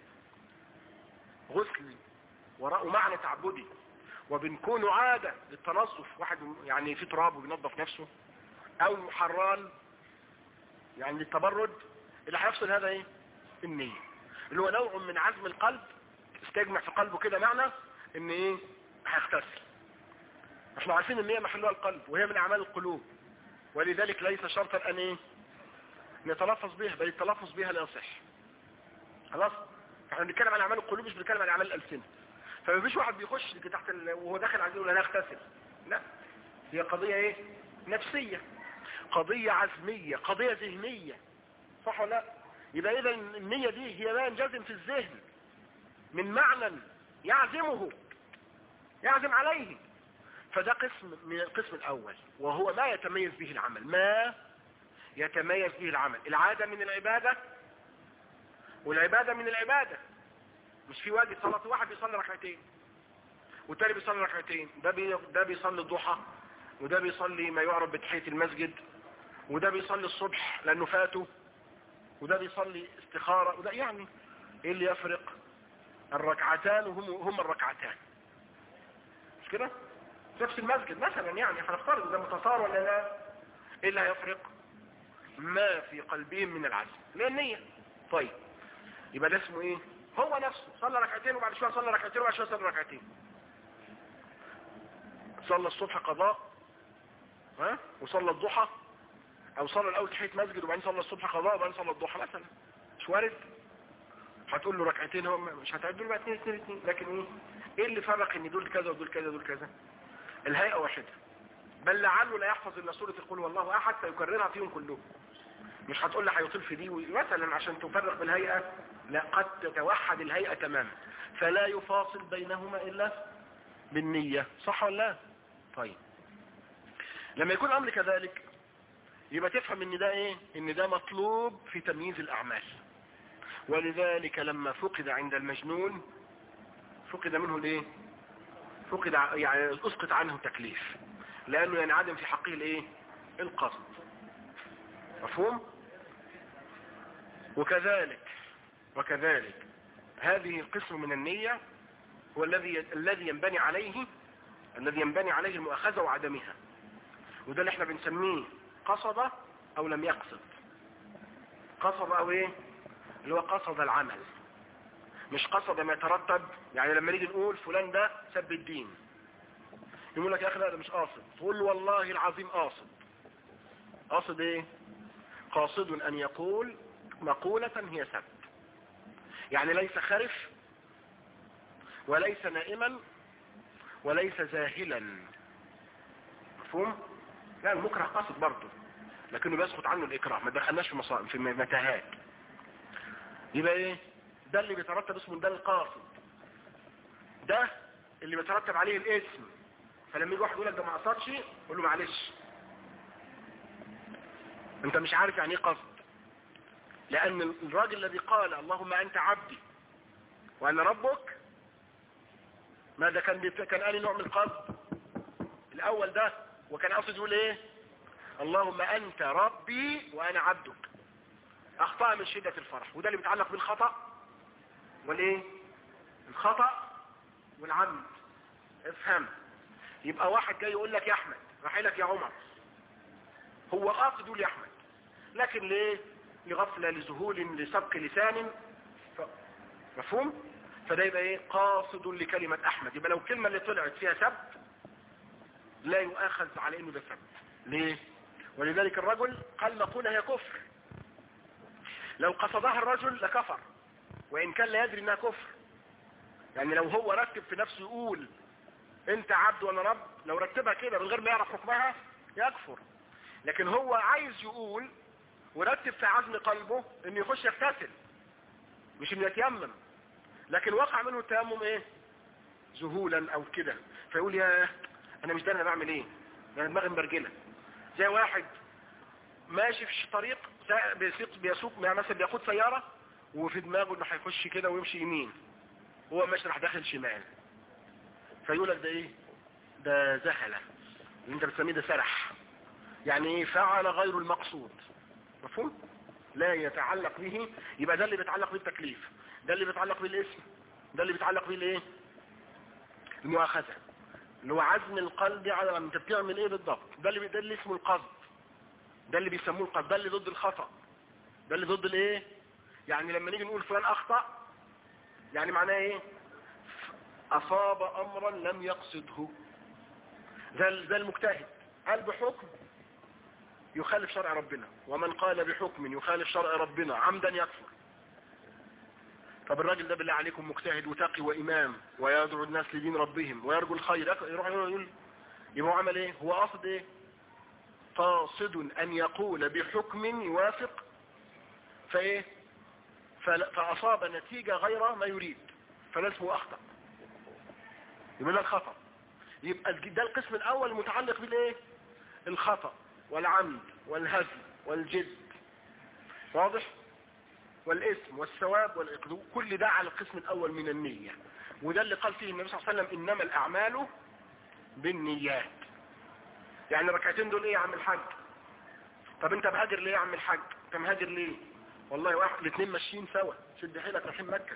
وراءه معنى تعبدي وبين كونه عادة للتنظف، واحد يعني في تراب وبينظف نفسه، او حران يعني للتبرد. اللي هيفصل هذا ايه؟ النية، اللي هو نوع من عزم القلب، استجمع في قلبه كده معنى ان ايه؟ هيغتسل. احنا عارفين النية محلها القلب وهي من اعمال القلوب، ولذلك ليس شرطا ان ايه؟ نتلفظ بها، بل التلفظ بها لا يصح. خلاص؟ احنا بنتكلم عن اعمال القلوب مش بنتكلم عن اعمال الالسنه. فما فيش واحد بيخش تحت وهو داخل عايز يقول انا اغتسل، لا، هي قضيه ايه؟ نفسيه، قضيه عزميه، قضيه ذهنيه، صح ولا لا؟ يبقى اذا النيه دي هي ما ينجزم في الذهن من معنى يعزم عليه. فده قسم من القسم الاول، وهو ما يتميز به العمل، ما يتميز به العمل. العاده من العباده والعباده من العباده. مش في واجب صلاة، واحد بيصلي ركعتين والتاني بيصلي ركعتين، ده بيصلي الضحى وده بيصلي ما يعرف بتحية المسجد، وده بيصلي الصبح لانه فاته، وده بيصلي استخارة، وده يعني ايه اللي يفرق؟ الركعتان هم الركعتان، مش كده؟ نفس المسجد مثلا، يعني هنفترض ده متصار ولا لا؟ ايه اللي هيفرق؟ ما في قلبهم من العزم، لان النية. طيب يبقى ده اسمه ايه؟ هو نفسه صلى ركعتين وبعد شويه صلى ركعتين وبعد شويه صلى ركعتين. صلى الصبح قضاء، ها، وصلى الضحى، او صلى الاول تحيه مسجد وبعدين صلى الصبح قضاء وبعدين صلى الضحى مثلا. مش وارد؟ هتقول له ركعتين، هم مش هتعدوا له بقى 2 لكن ايه اللي فرق ان دول كذا ودول كذا ودول كذا؟ الهيئه واحده، بل لعله لا يحفظ الا سوره القل والله احد فيكررها فيهم كلهم. مش هتقول لي هيطيل في دي مثلا عشان تفرق بالهيئه، لا، قد تتوحد الهيئه تماما، فلا يفاصل بينهما الا بالنيه، صح ولا لا؟ طيب لما يكون الامر كذلك يبقى تفهم ان ده ايه؟ ان ده مطلوب في تمييز الاعمال. ولذلك لما فقد عند المجنون فقد منه الايه؟ فقد يعني اسقط عنه تكليف، لانه ينعدم في حقه الايه؟ القصد. مفهوم؟ وكذلك هذه القسم من النية هو الذي ينبني عليه المؤاخذة وعدمها، وده اللي احنا بنسميه قصد او لم يقصد. قصد او ايه؟ اللي هو قصد العمل، مش قصد ما يترتب. يعني لما نيجي نقول فلان ده سب الدين، يقول لك يا اخي لا ده مش قاصد، تقول له والله العظيم قاصد ايه؟ قاصد ان يقول مقولة هي سب، يعني ليس خرف وليس نائما وليس زاهلا. مفهوم؟ لا، المكره قاصد برضه لكنه بيسقط عنه الاكراه، ما دخلناش في متاهات. يبقى ايه؟ ده اللي بيترتب اسمه ده القاصد، ده اللي بيترتب عليه الاسم. فلما يجي واحد يقول لك ده ما قصدش، قول له معلش انت مش عارف يعني ايه قصد، لان الراجل الذي قال اللهم انت عبدي وانا ربك، ماذا كان قال نوع من القصد الاول ده، وكان قصد يقول ايه؟ اللهم انت ربي وانا عبدك. اخطأ من شدة الفرح، وده اللي بيتعلق بالخطأ والايه؟ الخطأ والعمد. افهم، يبقى واحد جاي يقول لك يا احمد، راح لك يا عمر، هو قاصد يقول يا احمد لكن ليه؟ لغفلة، لذهول، لسبق لسان. مفهوم؟ فده يبقى ايه؟ قاصد لكلمة احمد. يبقى لو الكلمة اللي طلعت فيها سب لا يؤاخذ على انه ده سب. ليه؟ ولذلك الرجل قال نقول هي كفر، لو قصدها الرجل لكفر وإن كان لا يدري انها كفر. يعني لو هو رتب في نفسه يقول انت عبد وانا رب، لو رتبها كده من غير ما يعرف حكمها يكفر. لكن هو عايز يقول ورتب في عزم قلبه انه يخش يغتسل مش انه يتيمم، لكن وقع منه التيمم ايه؟ ذهولا او كده، فيقول يا انا مش داري انا بعمل ايه، انا دماغي مبرجله. زي واحد ماشي في طريق بيسوق مثلا بياخد سياره وفي دماغه انه هيخش كده ويمشي يمين، هو ماشي راح داخل شمال، فيقول لك ده ايه؟ ده زهله، اللي انت بتسميه ده سرح. يعني ايه؟ فعل غير المقصود. مفهوم؟ لا يتعلق به. يبقى ده اللي بيتعلق بالتكليف، ده اللي بيتعلق بالاسم، ده اللي بيتعلق بالايه؟ المؤاخذه، اللي هو عزم القلب على انت بتعمل ايه بالضبط. ده اللي اسمه القصد، ده اللي بيسموه القصد، ده اللي ضد الخطأ، ده اللي ضد الايه. يعني لما نيجي نقول فلان اخطأ، يعني معناه ايه؟ اصاب امرا لم يقصده. ده المجتهد قال بحكم يخالف شرع ربنا، ومن قال بحكم يخالف شرع ربنا عمدا يكفر. طب الراجل ده بالله عليكم مجتهد وتقي وامام ويدعو الناس لدين ربهم ويرجو الخير، يروح يقول يبقى عمل ايه؟ هو قاصد ايه؟ قاصد ان يقول بحكم يوافق فايه؟ فاصاب نتيجة غير ما يريد، فلا اسمه اخطأ، يبقى ده الخطأ. يبقى ده القسم الاول المتعلق بالايه؟ الخطأ والعمد والهزل والجد، واضح؟ والاسم والثواب والإقدام، كل ده على القسم الاول من النية. وده اللي قال فيه النبي صلى الله عليه وسلم انما الاعمال بالنيات. يعني الركعتين دول ايه يا عم الحاج؟ طب انت مهاجر ليه يا عم الحاج؟ انت مهاجر ليه؟ والله واحد الاثنين ماشيين سوا، شد حيلك رايحين مكة،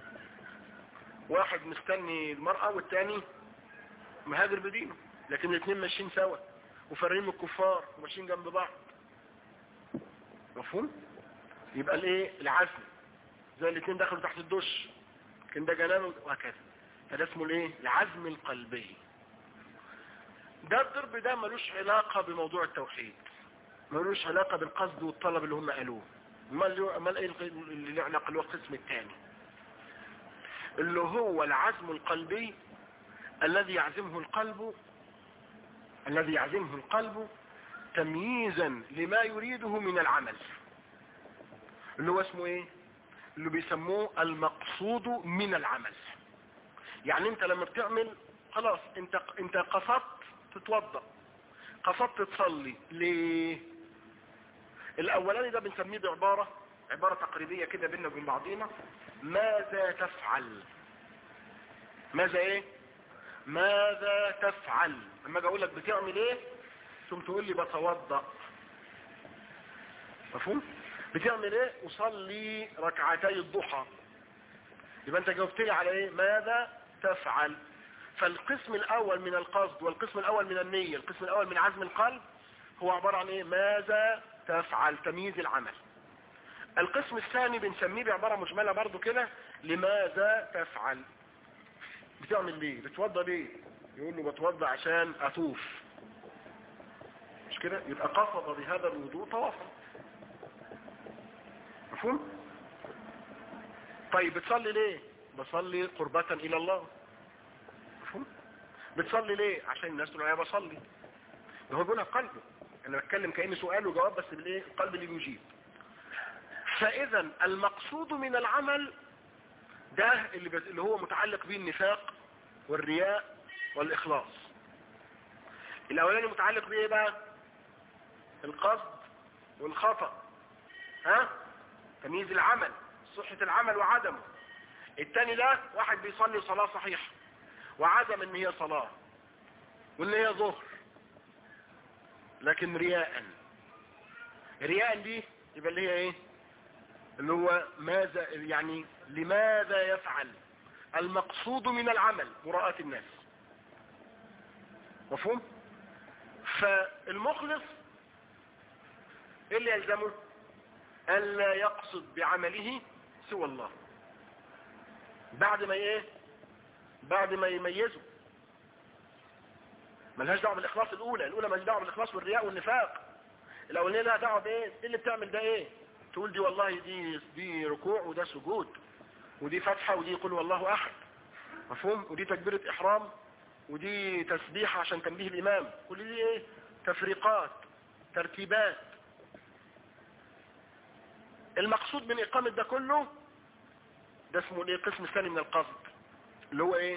واحد مستني المرأة والتاني مهاجر بدينه، لكن الاثنين ماشيين سوا وفارين من الكفار وماشيين جنب بعض. مفهوم؟ يبقى الايه؟ العزم، زي الاثنين دخلوا تحت الدش كان ده جنان وهكذا. فده اسمه الايه؟ العزم القلبي. ده الضرب ده ملوش علاقة بموضوع التوحيد، ملوش علاقة بالقصد والطلب اللي هم قالوه. امال ايه اللي له علاقة؟ اللي هو القسم الثاني اللي هو العزم القلبي الذي يعزمه القلب تمييزا لما يريده من العمل، اللي هو اسمه ايه؟ اللي بيسموه المقصود من العمل. يعني انت لما بتعمل خلاص انت قصدت تتوضا، قصدت تصلي، ليه؟ الاولاني ده بنسميه بعبارة تقريبية كده بيننا وبين بعضينا، ماذا تفعل؟ ماذا ايه؟ ماذا تفعل؟ لما اجي اقول لك بتعمل ايه ثم تقول لي بتوضا، مفهوم؟ بتعمل ايه؟ اصلي ركعتي الضحى، يبقى انت جاوبت لي على ايه؟ ماذا تفعل. فالقسم الاول من القصد والقسم الاول من النية، القسم الاول من عزم القلب هو عبارة عن ايه؟ ماذا تفعل، تمييز العمل. القسم الثاني بنسميه بعبارة مجملة برضو كده، لماذا تفعل؟ بتعمل ليه؟ بتوضى ليه؟ يقول له بتوضى عشان اطوف، مش كده؟ يبقى قصد بهذا الوضوء طوافا. مفهوم؟ طيب بتصلي ليه؟ بصلي قربة الى الله. مفهوم؟ بتصلي ليه؟ عشان الناس تقول انا بصلي. ده هو بيقولها بقلبه، انا بتكلم كأنه سؤال وجواب بس بالايه؟ القلب اللي بيجيب. فاذا المقصود من العمل ده اللي هو متعلق به النفاق والرياء والاخلاص. الاولاني متعلق بايه بقى؟ القصد والخطأ، تمييز العمل، صحة العمل وعدمه. الثاني ده واحد بيصلي صلاة صحيحة وعدم ان هي صلاة وان هي ظهر، لكن رياء دي يبقى اللي هي ايه؟ اللي هو ماذا، يعني لماذا يفعل؟ المقصود من العمل مراءة الناس. مفهوم؟ فالمخلص ايه اللي يلزمه؟ ألا يقصد بعمله سوى الله. بعد ما يميزه، ملهاش دعوه بالاخلاص. الاولى ملهاش دعوه بالاخلاص والرياء والنفاق. الاولانيه لها دعوه بايه؟ اللي بتعمل ده ايه؟ تقول دي والله دي ركوع وده سجود، ودي فتحه ودي قل والله احد، مفهوم؟ ودي تكبيره احرام ودي تسبيحه عشان تنبيه الامام. كل دي ايه؟ تفريقات، ترتيبات. المقصود من اقامه ده كله ده اسمه الايه؟ القسم الثاني من القصد، اللي هو ايه؟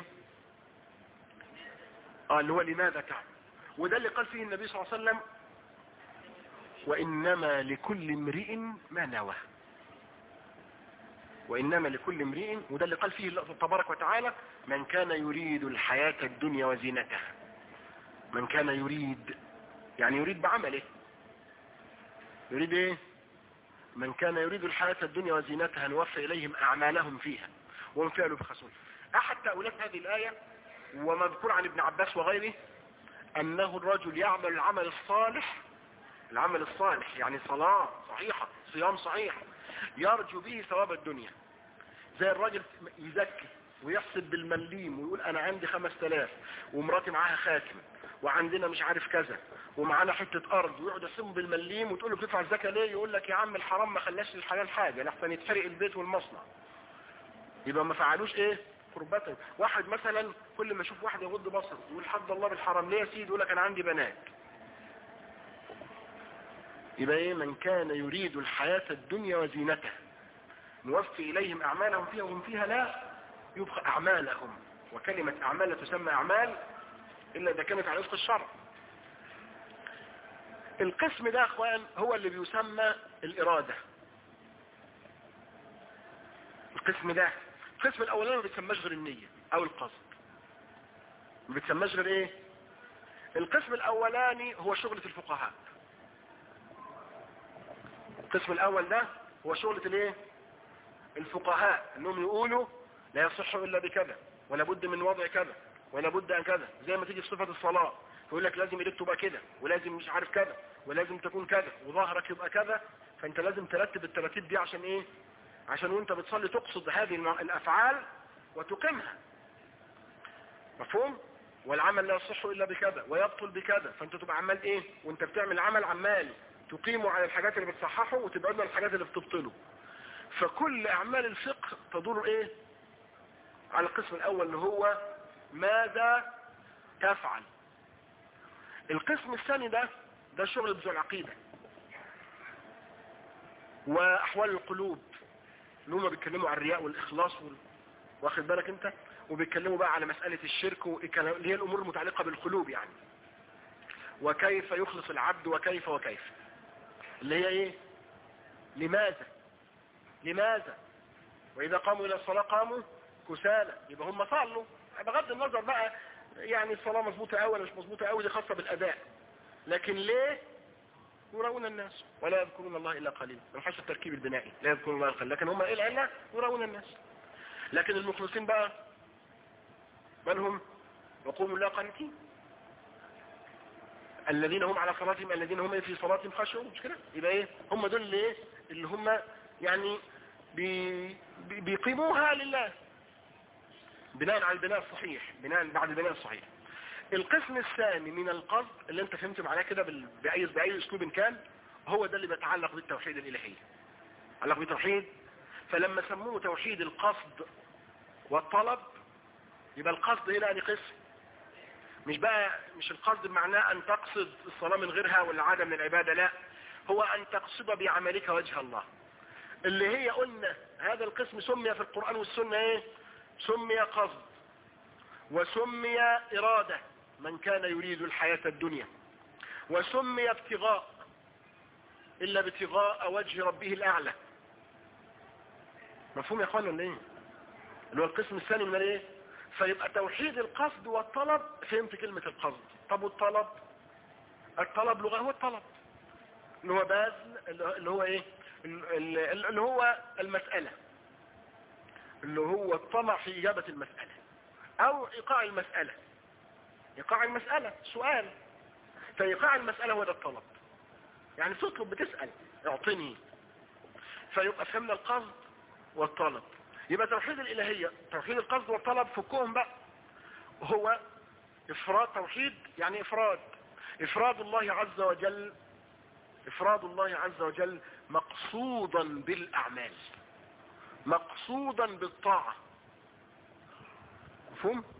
اللي هو لماذا تعمل. وده اللي قال فيه النبي صلى الله عليه وسلم وإنما لكل امرئ ما نوى. وإنما لكل امرئ، وده اللي قال فيه الله تبارك وتعالى من كان يريد الحياة الدنيا وزينتها. من كان يريد يعني يريد بعمله. يريد ايه؟ من كان يريد الحياة الدنيا وزينتها نوفي إليهم أعمالهم فيها وهم فيها يبخسون. أحد تأويلات هذه الآية ومذكور عن ابن عباس وغيره أنه الرجل يعمل العمل الصالح، العمل الصالح يعني صلاة صحيحة، صيام صحيح، يرجو به ثواب الدنيا. زي الراجل يزكي ويحسب بالمليم ويقول أنا عندي 5000 ومراتي معاها خاتم وعندنا مش عارف كذا ومعانا حتة أرض، ويقعد يقسمه بالمليم وتقول له بتدفع الزكاة ليه؟ يقول لك يا عم الحرام ما خلاش الحلال حاجة لحسن يتحرق البيت والمصنع. يبقى ما فعلوش ايه؟ قربته. واحد مثلا كل ما يشوف واحد يغض بصره يقول حد الله بالحرام ليه يا سيدي؟ يقول لك انا عندي بنات. يبقى ايه؟ من كان يريد الحياة الدنيا وزينتها نوفي اليهم اعمالهم فيها وهم فيها لا يبقى اعمالهم. وكلمة اعمال لا تسمى اعمال الا اذا كانت على وفق الشرع. القسم ده يا اخوان هو اللي بيسمى الارادة. القسم ده القسم الاولاني ما بيتسماش غير النية او القصد، ما بيتسماش غير ايه؟ القسم الاولاني هو شغلة الفقهاء. القسم الاول ده هو شغلة الايه؟ الفقهاء، انهم يقولوا لا يصح الا بكذا ولا بد من وضع كذا ولا بد ان كذا. زي ما تيجي في صفة الصلاة يقول لك لازم ايديك تبقى كده ولازم مش عارف كذا ولازم تكون كذا وظهرك يبقى كذا. فانت لازم ترتب التراتيب دي عشان ايه؟ عشان وانت بتصلي تقصد هذه الافعال وتقيمها. مفهوم؟ والعمل لا يصح الا بكذا ويبطل بكذا. فانت تبقى عمال ايه وانت بتعمل عمل؟ عمال تقيمه على الحاجات اللي بتصححه وتبعده عن الحاجات اللي بتبطله. فكل اعمال الفقه تدور ايه؟ على القسم الاول اللي هو ماذا تفعل. القسم الثاني ده شغل بتوع العقيدة واحوال القلوب اللي هم بيتكلموا عن الرياء والاخلاص واخد بالك انت، وبيتكلموا بقى على مسألة الشرك اللي هي الامور المتعلقة بالقلوب يعني، وكيف يخلص العبد وكيف اللي هي ايه؟ لماذا واذا قاموا الى الصلاة قاموا كسالى. يبقى هم صلوا بغض النظر بقى يعني الصلاة مظبوطة قوي ولا مش مظبوطة قوي، دي خاصة بالاداء. لكن ليه؟ يراون الناس ولا يذكرون الله الا قليلا. من حيث التركيب البنائي لا يذكرون الله الا قليلا، لكن هم ايه العلة؟ يراون الناس. لكن المخلصين بقى من هم؟ وقوموا لله قانتين، الذين هم على صلاتهم الذين هم في صلاتهم خاشعون. مش كده؟ يبقى ايه؟ هم دول اللي هم يعني بيقيموها لله بناء على البناء الصحيح، بناء بعد البناء الصحيح. القسم الثاني من القصد اللي انت فهمت معناه كده بأي اسلوب كان، هو ده اللي بيتعلق بالتوحيد الالهي، علق بالتوحيد. فلما سموه توحيد القصد والطلب يبقى القصد هنا يعني قسم مش القصد بمعناه ان تقصد الصلاة من غيرها ولا عادة من العبادة، لا، هو ان تقصد بعملك وجه الله، اللي هي قلنا هذا القسم سمي في القرآن والسنة ايه؟ سمي قصد وسمي إرادة من كان يريد الحياة الدنيا، وسمي ابتغاء إلا ابتغاء وجه ربه الأعلى. مفهوم يا اخوانا ولا ايه؟ اللي هو القسم الثاني من الايه؟ فيبقى توحيد القصد والطلب. فهمت كلمة القصد؟ طب والطلب؟ الطلب لغة هو الطلب اللي هو باذل، اللي هو ايه؟ اللي هو المسألة، اللي هو الطمع في إجابة المسألة أو إيقاع المسألة. إيقاع المسألة سؤال، فإيقاع المسألة هو ده الطلب، يعني تطلب بتسأل اعطني. فيبقى فهمنا القصد والطلب. يبقى توحيد الإلهية توحيد القصد والطلب فكهم بقى هو إفراد توحيد، يعني إفراد الله عز وجل افراد الله عز وجل مقصودا بالاعمال، مقصودا بالطاعة. مفهوم؟